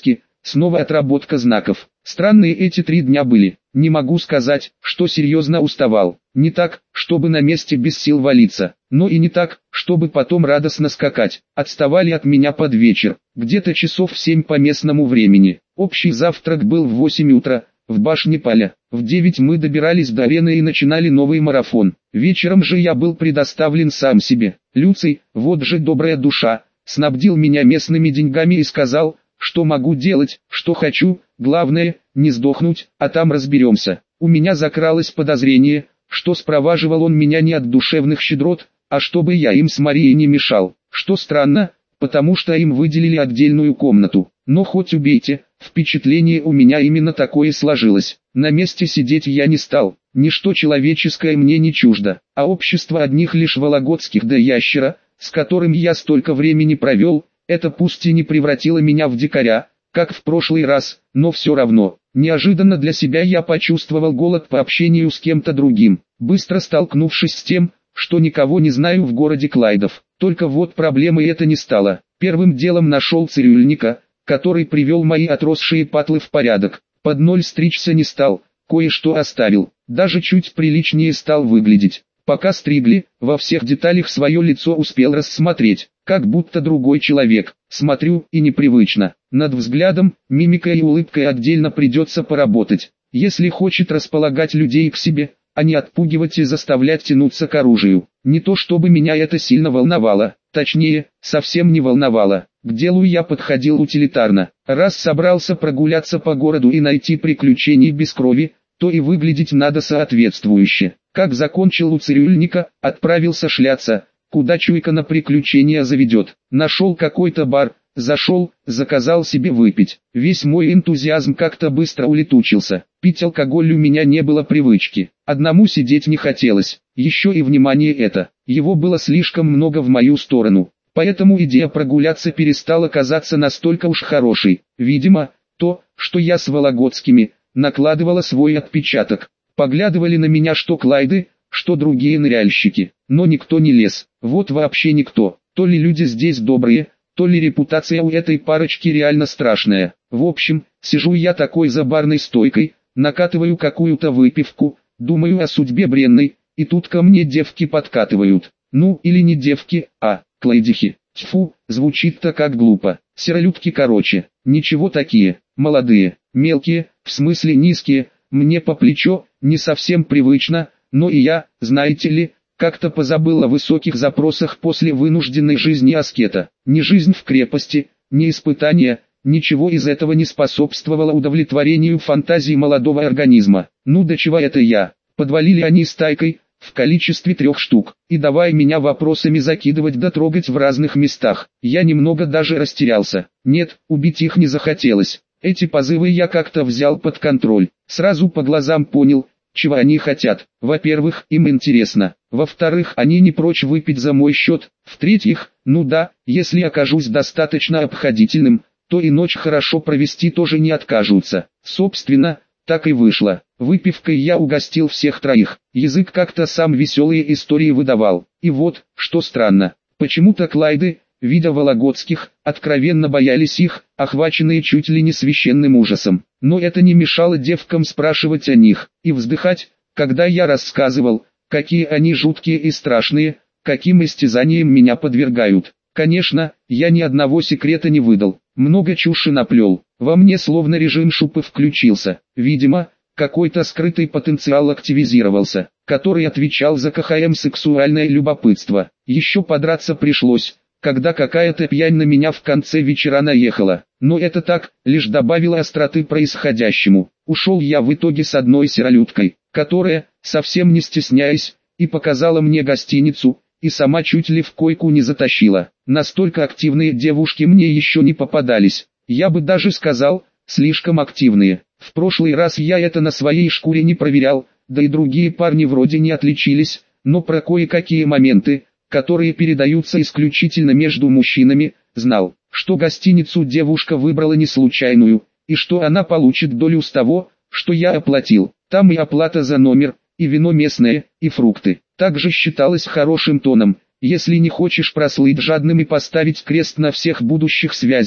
снова отработка знаков. Странные эти три дня были. Не могу сказать, что серьезно уставал. Не так, чтобы на месте без сил валиться, но и не так, чтобы потом радостно скакать. Отставали от меня под вечер, где-то часов в семь по местному времени. Общий завтрак был в восемь утра, в башне Поля. В девять мы добирались до арены и начинали новый марафон. Вечером же я был предоставлен сам себе. Люций, вот же добрая душа, снабдил меня местными деньгами и сказал, что могу делать, что хочу, главное, не сдохнуть, а там разберемся. У меня закралось подозрение, что спроваживал он меня не от душевных щедрот, а чтобы я им с Марией не мешал. Что странно, потому что им выделили отдельную комнату. Но хоть убейте, впечатление у меня именно такое сложилось. На месте сидеть я не стал, ничто человеческое мне не чуждо, а общество одних лишь вологодских да ящера, с которым я столько времени провел, это пусть и не превратило меня в дикаря, как в прошлый раз, но все равно, неожиданно для себя я почувствовал голод по общению с кем-то другим, быстро столкнувшись с тем, что никого не знаю в городе Клайдов. Только вот проблемой это не стало. Первым делом нашел цирюльника, который привел мои отросшие патлы в порядок. Под ноль стричься не стал, кое-что оставил, даже чуть приличнее стал выглядеть. Пока стригли, во всех деталях свое лицо успел рассмотреть, как будто другой человек. Смотрю, и непривычно. Над взглядом, мимикой и улыбкой отдельно придется поработать, если хочет располагать людей к себе, а не отпугивать и заставлять тянуться к оружию. Не то чтобы меня это сильно волновало, точнее, совсем не волновало. К делу я подходил утилитарно. Раз собрался прогуляться по городу и найти приключений без крови, то и выглядеть надо соответствующе. Как закончил у цирюльника, отправился шляться, куда чуйка на приключения заведет. Нашел какой-то бар, зашел, заказал себе выпить. Весь мой энтузиазм как-то быстро улетучился. Пить алкоголь у меня не было привычки. Одному сидеть не хотелось. Еще и внимание это. Его было слишком много в мою сторону. Поэтому идея прогуляться перестала казаться настолько уж хорошей. Видимо, то, что я с вологодскими, накладывало свой отпечаток. Поглядывали на меня что Клайды, что другие ныряльщики. Но никто не лез. Вот вообще никто. То ли люди здесь добрые, то ли репутация у этой парочки реально страшная. В общем, сижу я такой за барной стойкой, накатываю какую-то выпивку, думаю о судьбе бренной, и тут ко мне девки подкатывают. Ну, или не девки, а клайдихи. Тьфу, звучит-то как глупо. Серолюдки короче, ничего такие, молодые, мелкие, в смысле низкие, мне по плечо, не совсем привычно, но и я, знаете ли, как-то позабыл о высоких запросах после вынужденной жизни аскета. Ни жизнь в крепости, ни испытания, ничего из этого не способствовало удовлетворению фантазии молодого организма. Ну до чего это я? Подвалили они стайкой, в количестве трех штук, и давай меня вопросами закидывать да трогать в разных местах. Я немного даже растерялся. Нет, убить их не захотелось. Эти позывы я как-то взял под контроль. Сразу по глазам понял, чего они хотят. Во-первых, им интересно. Во-вторых, они не прочь выпить за мой счет. В-третьих, ну да, если окажусь достаточно обходительным, то и ночь хорошо провести тоже не откажутся. Собственно, так и вышло. Выпивкой я угостил всех троих. Язык как-то сам веселые истории выдавал. И вот, что странно, почему-то Клайды, видя вологодских, откровенно боялись их, охваченные чуть ли не священным ужасом. Но это не мешало девкам спрашивать о них, и вздыхать, когда я рассказывал, какие они жуткие и страшные, каким истязаниям меня подвергают. Конечно, я ни одного секрета не выдал, много чуши наплел, во мне словно режим шупы включился. Видимо, какой-то скрытый потенциал активизировался, который отвечал за КХМ сексуальное любопытство. Еще подраться пришлось, когда какая-то пьянь на меня в конце вечера наехала. Но это так, лишь добавило остроты происходящему. Ушел я в итоге с одной серолюдкой, которая, совсем не стесняясь, и показала мне гостиницу, и сама чуть ли в койку не затащила. Настолько активные девушки мне еще не попадались. Я бы даже сказал, слишком активные. В прошлый раз я это на своей шкуре не проверял, да и другие парни вроде не отличились, но про кое-какие моменты, которые передаются исключительно между мужчинами, знал, что гостиницу девушка выбрала не случайную, и что она получит долю с того, что я оплатил. Там и оплата за номер, и вино местное, и фрукты. Также считалось хорошим тоном, если не хочешь прослыть жадным и поставить крест на всех будущих связях,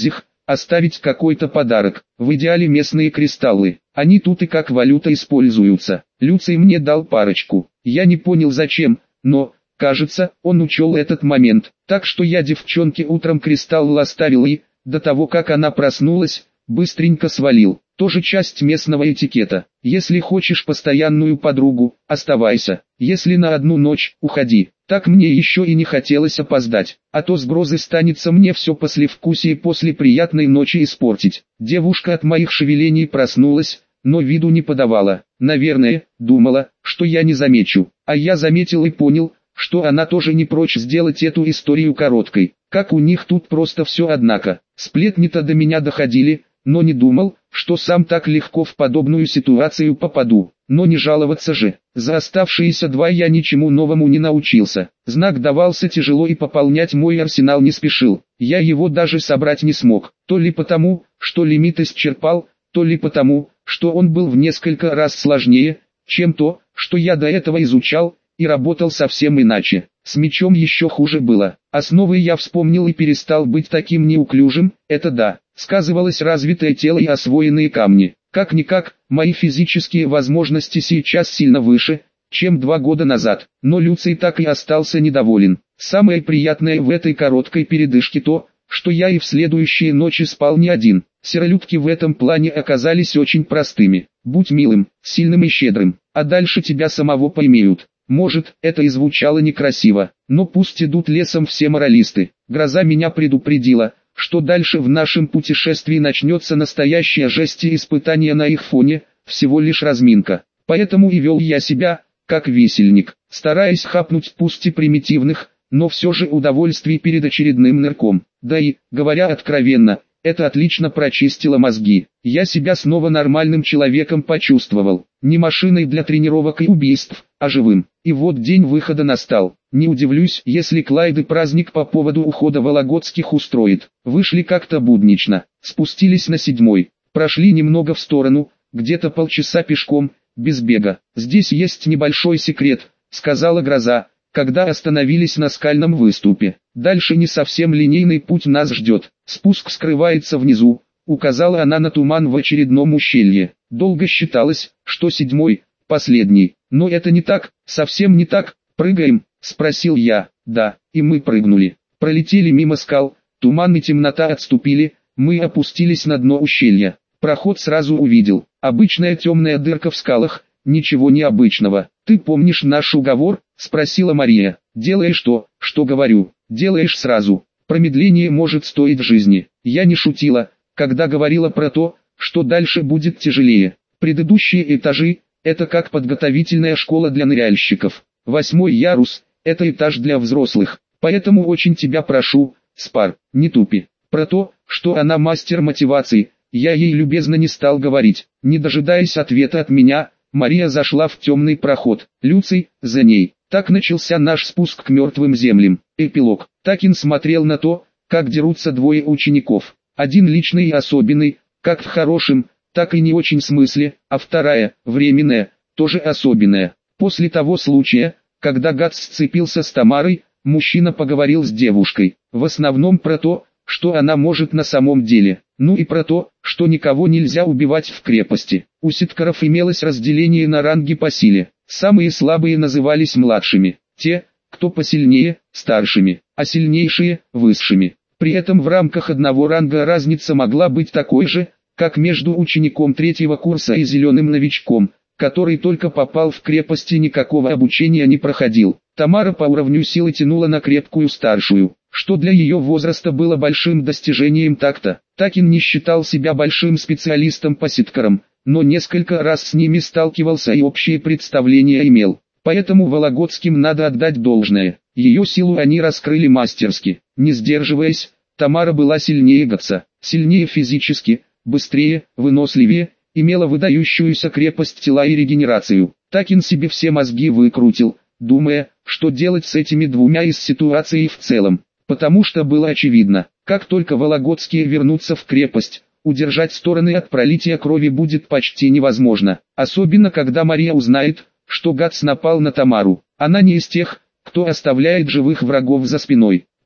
оставить какой-то подарок, в идеале местные кристаллы. Они тут и как валюта используются. Люций мне дал парочку. Я не понял зачем, но, кажется, он учел этот момент. Так что я девчонке утром кристалл оставил и, до того как она проснулась, быстренько свалил. Тоже часть местного этикета. Если хочешь постоянную подругу, оставайся. Если на одну ночь, уходи. Так мне еще и не хотелось опоздать. А то с грозы станется мне все послевкусие после приятной ночи испортить. Девушка от моих шевелений проснулась, но виду не подавала. Наверное, думала, что я не замечу. А я заметил и понял, что она тоже не прочь сделать эту историю короткой. Как у них тут просто все однако. Сплетни-то до меня доходили, но не думал, что сам так легко в подобную ситуацию попаду. Но не жаловаться же. За оставшиеся два я ничему новому не научился. Знак давался тяжело и пополнять мой арсенал не спешил. Я его даже собрать не смог. То ли потому, что лимит исчерпал, то ли потому, что он был в несколько раз сложнее, чем то, что я до этого изучал, и работал совсем иначе. С мечом еще хуже было. Основы я вспомнил и перестал быть таким неуклюжим, это да. Сказывалось развитое тело и освоенные камни. Как-никак, мои физические возможности сейчас сильно выше, чем два года назад. Но Люций так и остался недоволен. Самое приятное в этой короткой передышке то, что я и в следующие ночи спал не один. Серолюдки в этом плане оказались очень простыми. Будь милым, сильным и щедрым, а дальше тебя самого поймеют. Может, это и звучало некрасиво, но пусть идут лесом все моралисты. Гроза меня предупредила, что дальше в нашем путешествии начнется настоящая жесть и испытание на их фоне, всего лишь разминка. Поэтому и вел я себя, как весельник, стараясь хапнуть пусть и примитивных, но все же удовольствий перед очередным нырком. Да и, говоря откровенно, это отлично прочистило мозги. Я себя снова нормальным человеком почувствовал. Не машиной для тренировок и убийств, а живым. И вот день выхода настал. Не удивлюсь, если Клайд праздник по поводу ухода Вологодских устроит. Вышли как-то буднично. Спустились на седьмой. Прошли немного в сторону, где-то полчаса пешком, без бега. Здесь есть небольшой секрет, сказала Гроза, когда остановились на скальном выступе. Дальше не совсем линейный путь нас ждет. Спуск скрывается внизу, указала она на туман в очередном ущелье. Долго считалось, что седьмой, последний. Но это не так, совсем не так. Прыгаем, спросил я. Да, и мы прыгнули. Пролетели мимо скал, туман и темнота отступили, мы опустились на дно ущелья. Проход сразу увидел. Обычная темная дырка в скалах, ничего необычного. Ты помнишь наш уговор? Спросила Мария. Делаешь то, что говорю, делаешь сразу. Промедление может стоить жизни. Я не шутила, когда говорила про то, что дальше будет тяжелее. Предыдущие этажи – это как подготовительная школа для ныряльщиков. Восьмой ярус – это этаж для взрослых. Поэтому очень тебя прошу, Спар, не тупи. Про то, что она мастер мотивации, я ей любезно не стал говорить. Не дожидаясь ответа от меня, Мария зашла в темный проход. Люций, за ней. Так начался наш спуск к мертвым землям. Эпилог. Такин смотрел на то, как дерутся двое учеников. Один личный и особенный, как в хорошем, так и не очень смысле, а вторая, временная, тоже особенная. После того случая, когда Гад сцепился с Тамарой, мужчина поговорил с девушкой. В основном про то, что она может на самом деле. Ну и про то, что никого нельзя убивать в крепости. У ситкаров имелось разделение на ранги по силе. Самые слабые назывались младшими, те, кто посильнее, старшими, а сильнейшие – высшими. При этом в рамках одного ранга разница могла быть такой же, как между учеником третьего курса и зеленым новичком, который только попал в крепость и никакого обучения не проходил. Тамара по уровню силы тянула на крепкую старшую, что для ее возраста было большим достижением так-то. Такин не считал себя большим специалистом по ситкарам, но несколько раз с ними сталкивался и общие представления имел. Поэтому Вологодским надо отдать должное. Ее силу они раскрыли мастерски. Не сдерживаясь, Тамара была сильнее Гатса, сильнее физически, быстрее, выносливее, имела выдающуюся крепость тела и регенерацию. Такин себе все мозги выкрутил, думая, что делать с этими двумя из ситуации в целом. Потому что было очевидно, как только Вологодские вернутся в крепость, удержать стороны от пролития крови будет почти невозможно. Особенно когда Мария узнает, что Гатс напал на Тамару. Она не из тех, кто оставляет живых врагов за спиной.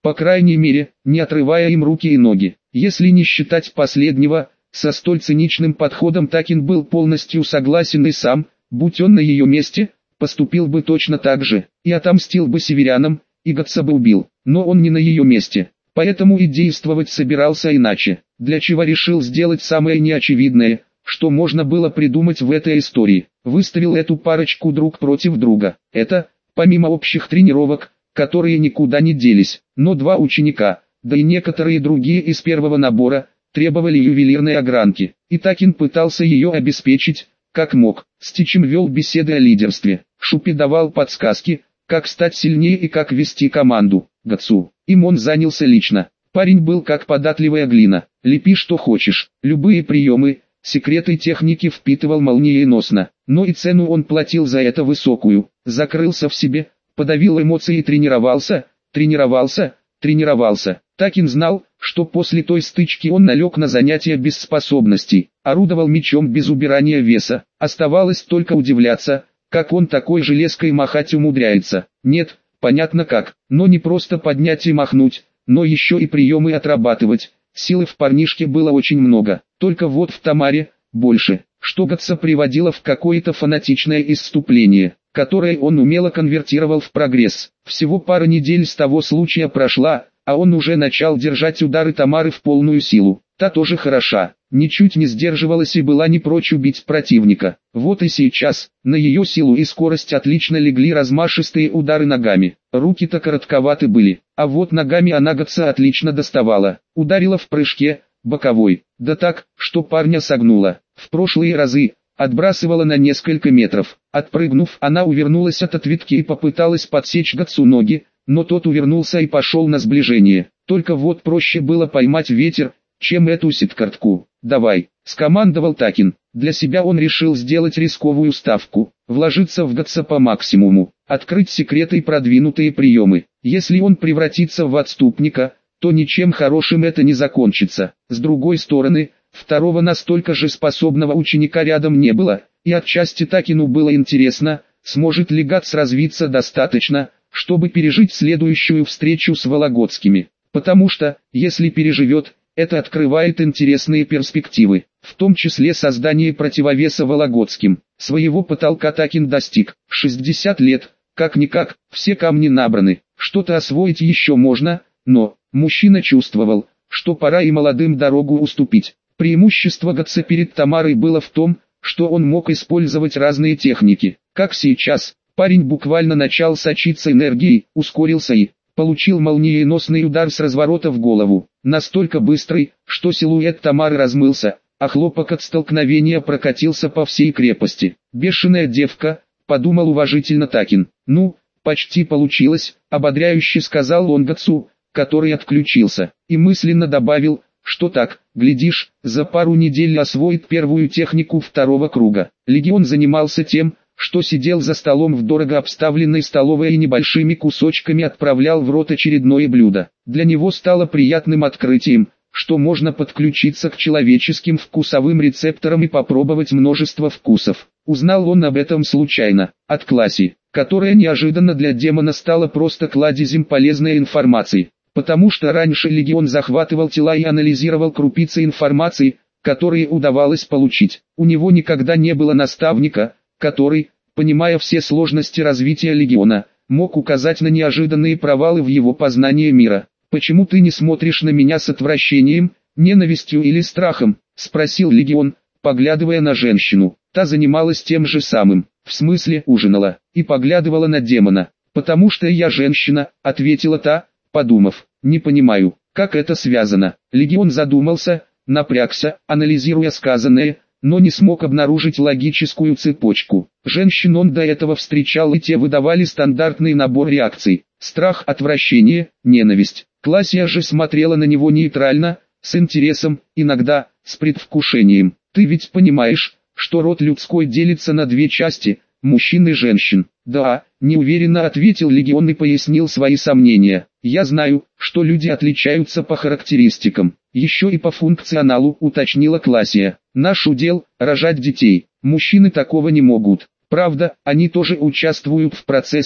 По крайней мере, не отрывая им руки и ноги. Если не считать последнего, со столь циничным подходом Такин был полностью согласен и сам, будь он на ее месте, поступил бы точно так же, и отомстил бы северянам, и Гатса бы убил, но он не на ее месте, поэтому и действовать собирался иначе, для чего решил сделать самое неочевидное, что можно было придумать в этой истории. Выставил эту парочку друг против друга. Это, помимо общих тренировок, которые никуда не делись, но два ученика, да и некоторые другие из первого набора, требовали ювелирной огранки, и Такин пытался ее обеспечить, как мог. Стичем вел беседы о лидерстве, Шупи давал подсказки, как стать сильнее и как вести команду. Гатсу, им он занялся лично. Парень был как податливая глина, лепи что хочешь, любые приемы, секреты техники впитывал молниеносно, но и цену он платил за это высокую, закрылся в себе, подавил эмоции и тренировался, тренировался, тренировался. Такин знал, что после той стычки он налег на занятия без способностей, орудовал мечом без убирания веса, оставалось только удивляться, как он такой железкой махать умудряется. Нет, понятно как, но не просто поднять и махнуть, но еще и приемы отрабатывать. Силы в парнишке было очень много, только вот в Тамаре больше, что Гатса приводило в какое-то фанатичное исступление, которое он умело конвертировал в прогресс. Всего пара недель с того случая прошла, а он уже начал держать удары Тамары в полную силу. Та тоже хороша, ничуть не сдерживалась и была не прочь убить противника. Вот и сейчас, на ее силу и скорость отлично легли размашистые удары ногами. Руки-то коротковаты были, а вот ногами она Гатса отлично доставала. Ударила в прыжке, боковой, да так, что парня согнула. В прошлые разы, отбрасывала на несколько метров. Отпрыгнув, она увернулась от ответки и попыталась подсечь Гатсу ноги, но тот увернулся и пошел на сближение. Только вот проще было поймать ветер, чем эту ситкартку. «Давай», — скомандовал Такин. Для себя он решил сделать рисковую ставку, вложиться в Гатса по максимуму, открыть секреты и продвинутые приемы. Если он превратится в отступника, то ничем хорошим это не закончится. С другой стороны, второго настолько же способного ученика рядом не было, и отчасти Такину было интересно, сможет ли Гатс развиться достаточно, чтобы пережить следующую встречу с Вологодскими. Потому что, если переживет, это открывает интересные перспективы, в том числе создание противовеса Вологодским. Своего потолка Такин достиг. шестьдесят лет, как-никак, все камни набраны, что-то освоить еще можно, но мужчина чувствовал, что пора и молодым дорогу уступить. Преимущество Гатса перед Тамарой было в том, что он мог использовать разные техники, как сейчас. Парень буквально начал сочиться энергией, ускорился и получил молниеносный удар с разворота в голову, настолько быстрый, что силуэт Тамары размылся, а хлопок от столкновения прокатился по всей крепости. «Бешеная девка», — подумал уважительно Такин. «Ну, почти получилось», — ободряюще сказал он Гатсу, который отключился, и мысленно добавил, что так, глядишь, за пару недель освоит первую технику второго круга. Легион занимался тем, что сидел за столом в дорого обставленной столовой и небольшими кусочками отправлял в рот очередное блюдо. Для него стало приятным открытием, что можно подключиться к человеческим вкусовым рецепторам и попробовать множество вкусов. Узнал он об этом случайно, от Класи, которая неожиданно для демона стала просто кладезем полезной информации, потому что раньше Легион захватывал тела и анализировал крупицы информации, которые удавалось получить. У него никогда не было наставника, который, понимая все сложности развития Легиона, мог указать на неожиданные провалы в его познании мира. «Почему ты не смотришь на меня с отвращением, ненавистью или страхом?» — спросил Легион, поглядывая на женщину. Та занималась тем же самым, в смысле ужинала, и поглядывала на демона. «Потому что я женщина», — ответила та, подумав. «Не понимаю, как это связано». Легион задумался, напрягся, анализируя сказанное, но не смог обнаружить логическую цепочку. Женщин он до этого встречал, и те выдавали стандартный набор реакций: страх, отвращение, ненависть. Классия же смотрела на него нейтрально, с интересом, иногда, с предвкушением. «Ты ведь понимаешь, что род людской делится на две части, мужчин и женщин?» «Да», — неуверенно ответил Легион и пояснил свои сомнения. «Я знаю, что люди отличаются по характеристикам, еще и по функционалу», — уточнила Классия. «Наш удел — рожать детей, мужчины такого не могут. Правда, они тоже участвуют в процессе,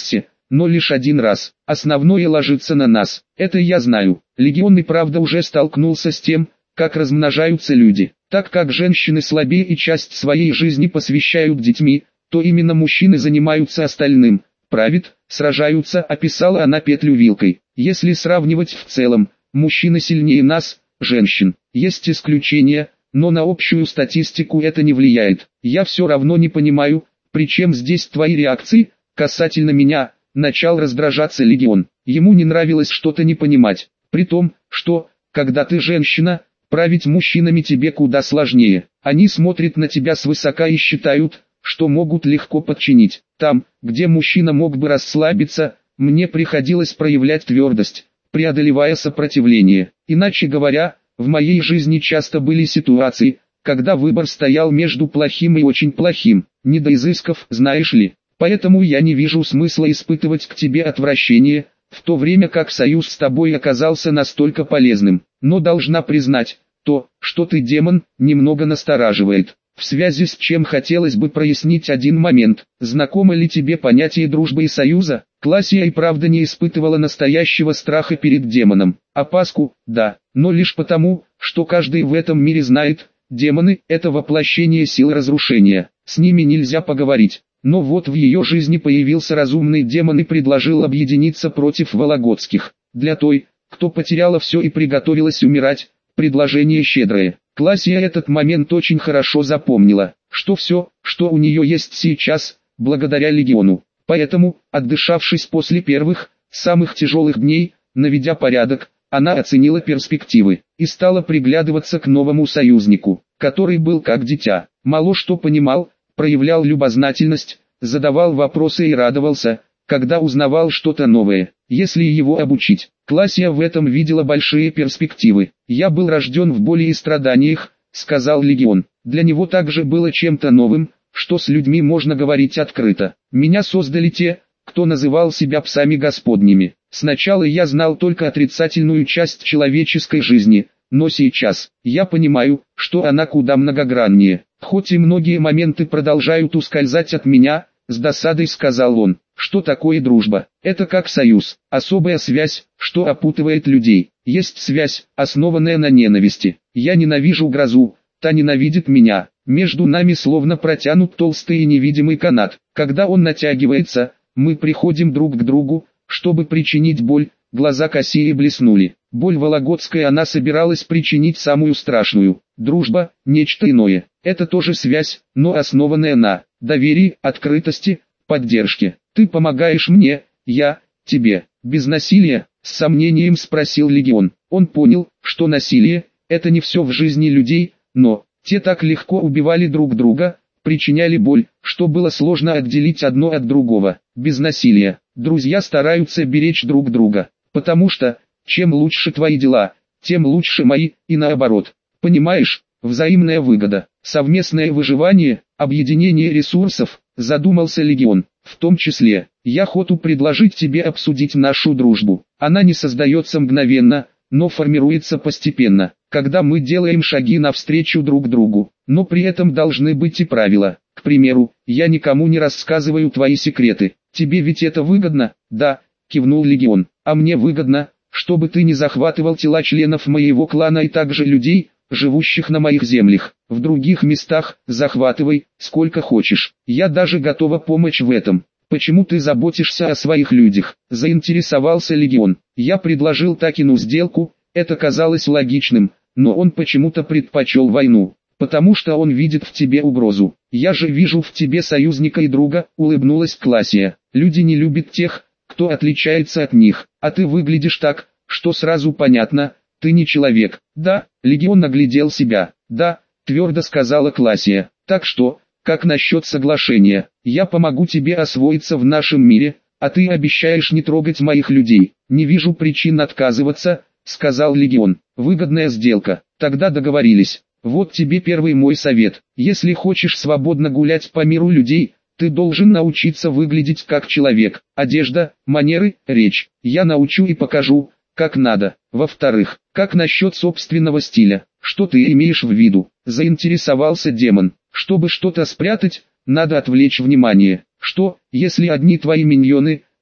но лишь один раз. Основное ложится на нас. Это я знаю. Легион и правда уже столкнулся с тем, как размножаются люди. Так как женщины слабее и часть своей жизни посвящают детьми, то именно мужчины занимаются остальным. Правит, сражаются, описала она петлю вилкой. Если сравнивать в целом, мужчины сильнее нас, женщин. Есть исключения, но на общую статистику это не влияет. Я все равно не понимаю, при чем здесь твои реакции, касательно меня, начал раздражаться Легион. Ему не нравилось что-то не понимать. При том, что, когда ты женщина, править мужчинами тебе куда сложнее. Они смотрят на тебя свысока и считают, что могут легко подчинить. Там, где мужчина мог бы расслабиться, мне приходилось проявлять твердость, преодолевая сопротивление. Иначе говоря, в моей жизни часто были ситуации, когда выбор стоял между плохим и очень плохим, не до изысков, знаешь ли. Поэтому я не вижу смысла испытывать к тебе отвращение, в то время как союз с тобой оказался настолько полезным. Но должна признать, то, что ты демон, немного настораживает. В связи с чем хотелось бы прояснить один момент. Знакомо ли тебе понятие дружбы и союза? Классия и правда не испытывала настоящего страха перед демоном. Опаску, да, но лишь потому, что каждый в этом мире знает, демоны – это воплощение сил разрушения. С ними нельзя поговорить. Но вот в ее жизни появился разумный демон и предложил объединиться против вологодских. Для той, кто потеряла все и приготовилась умирать, предложение щедрое. Классия этот момент очень хорошо запомнила, что все, что у нее есть сейчас, благодаря Легиону. Поэтому, отдышавшись после первых, самых тяжелых дней, наведя порядок, она оценила перспективы и стала приглядываться к новому союзнику, который был как дитя, мало что понимал, проявлял любознательность, задавал вопросы и радовался, когда узнавал что-то новое, если его обучить. Классия в этом видела большие перспективы. «Я был рожден в боли и страданиях», — сказал Легион. Для него также было чем-то новым, что с людьми можно говорить открыто. «Меня создали те, кто называл себя псами господними. Сначала я знал только отрицательную часть человеческой жизни, но сейчас я понимаю, что она куда многограннее. Хоть и многие моменты продолжают ускользать от меня», — с досадой сказал он. «Что такое дружба? Это как союз, особая связь, что опутывает людей. Есть связь, основанная на ненависти. Я ненавижу грозу, та ненавидит меня. Между нами словно протянут толстый и невидимый канат. Когда он натягивается, мы приходим друг к другу, чтобы причинить боль». Глаза Кассии блеснули. Боль вологодская она собиралась причинить самую страшную. Дружба – нечто иное. Это тоже связь, но основанная на доверии, открытости, поддержке. Ты помогаешь мне, я тебе. Без насилия, с сомнением спросил Легион. Он понял, что насилие – это не все в жизни людей, но те так легко убивали друг друга, причиняли боль, что было сложно отделить одно от другого. Без насилия друзья стараются беречь друг друга, потому что, чем лучше твои дела, тем лучше мои, и наоборот. Понимаешь, взаимная выгода, совместное выживание, объединение ресурсов, задумался Легион. В том числе, я хочу предложить тебе обсудить нашу дружбу. Она не создается мгновенно, но формируется постепенно, когда мы делаем шаги навстречу друг другу. Но при этом должны быть и правила. К примеру, я никому не рассказываю твои секреты. Тебе ведь это выгодно? Да, кивнул Легион. А мне выгодно, чтобы ты не захватывал тела членов моего клана и также людей, живущих на моих землях. В других местах захватывай, сколько хочешь. Я даже готова помочь в этом. Почему ты заботишься о своих людях? Заинтересовался Легион. Я предложил Такину сделку, это казалось логичным, но он почему-то предпочел войну. Потому что он видит в тебе угрозу. Я же вижу в тебе союзника и друга, улыбнулась Классия. Люди не любят тех, кто отличается от них, а ты выглядишь так, что сразу понятно, ты не человек. Да, Легион оглядел себя. Да, твердо сказала Классия. Так что, как насчет соглашения? Я помогу тебе освоиться в нашем мире, а ты обещаешь не трогать моих людей. Не вижу причин отказываться, сказал Легион. Выгодная сделка. Тогда договорились. Вот тебе первый мой совет. Если хочешь свободно гулять по миру людей, ты должен научиться выглядеть как человек. Одежда, манеры, речь. Я научу и покажу, как надо. Во-вторых, как насчет собственного стиля? Что ты имеешь в виду? Заинтересовался демон. Чтобы что-то спрятать, надо отвлечь внимание. Что, если одни твои миньоны,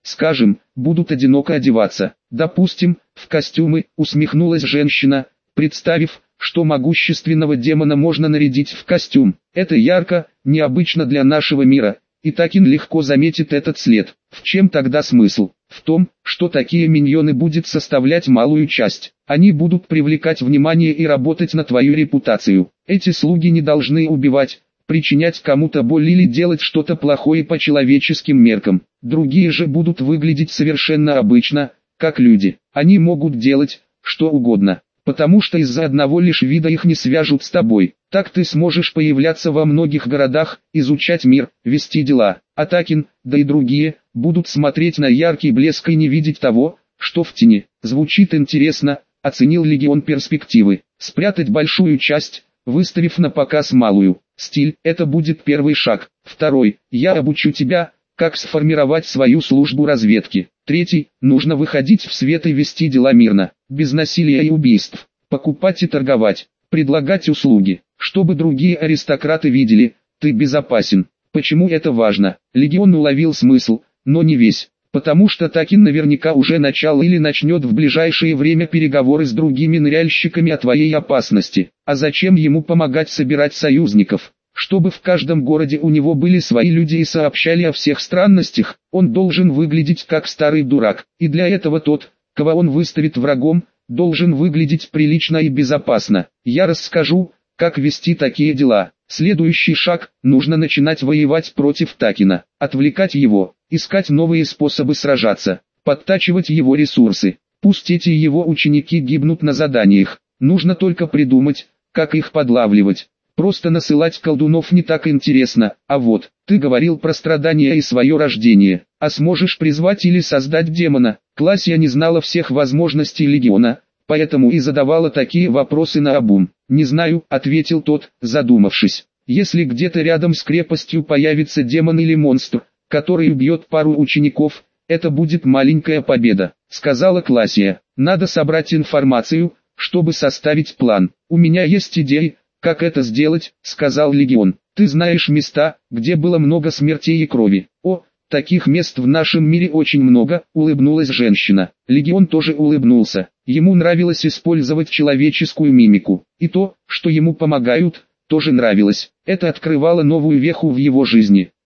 Скажем, будут одиноко одеваться. Допустим, в костюмы, усмехнулась женщина, представив, что могущественного демона можно нарядить в костюм. Это ярко, необычно для нашего мира, и Такин легко заметит этот след. В чем тогда смысл? В том, что такие миньоны будут составлять малую часть. Они будут привлекать внимание и работать на твою репутацию. Эти слуги не должны убивать, причинять кому-то боль или делать что-то плохое по человеческим меркам. Другие же будут выглядеть совершенно обычно, как люди. Они могут делать что угодно, потому что из-за одного лишь вида их не свяжут с тобой. Так ты сможешь появляться во многих городах, изучать мир, вести дела. А Такин, да и другие, будут смотреть на яркий блеск и не видеть того, что в тени. Звучит интересно, оценил Легион перспективы. Спрятать большую часть, выставив на показ малую. Стиль – это будет первый шаг. Второй – я обучу тебя, как сформировать свою службу разведки. Третий – нужно выходить в свет и вести дела мирно, без насилия и убийств. Покупать и торговать, предлагать услуги, чтобы другие аристократы видели, ты безопасен. Почему это важно? Легион уловил смысл, но не весь. Потому что Такин наверняка уже начал или начнет в ближайшее время переговоры с другими ныряльщиками о твоей опасности. А зачем ему помогать собирать союзников? Чтобы в каждом городе у него были свои люди и сообщали о всех странностях, он должен выглядеть как старый дурак. И для этого тот, кого он выставит врагом, должен выглядеть прилично и безопасно. Я расскажу, как вести такие дела. Следующий шаг – нужно начинать воевать против Такина, отвлекать его, искать новые способы сражаться, подтачивать его ресурсы. Пусть эти его ученики гибнут на заданиях, нужно только придумать, как их подлавливать. Просто насылать колдунов не так интересно. А вот, ты говорил про страдания и свое рождение, а сможешь призвать или создать демона? Классия не знала всех возможностей Легиона, поэтому и задавала такие вопросы наобум. «Не знаю», — ответил тот, задумавшись. «Если где-то рядом с крепостью появится демон или монстр, который убьет пару учеников, это будет маленькая победа», — сказала Классия. «Надо собрать информацию, чтобы составить план. У меня есть идеи, как это сделать», — сказал Легион. «Ты знаешь места, где было много смертей и крови?» «О, таких мест в нашем мире очень много», — улыбнулась женщина. Легион тоже улыбнулся. Ему нравилось использовать человеческую мимику. И то, что ему помогают, тоже нравилось. Это открывало новую веху в его жизни.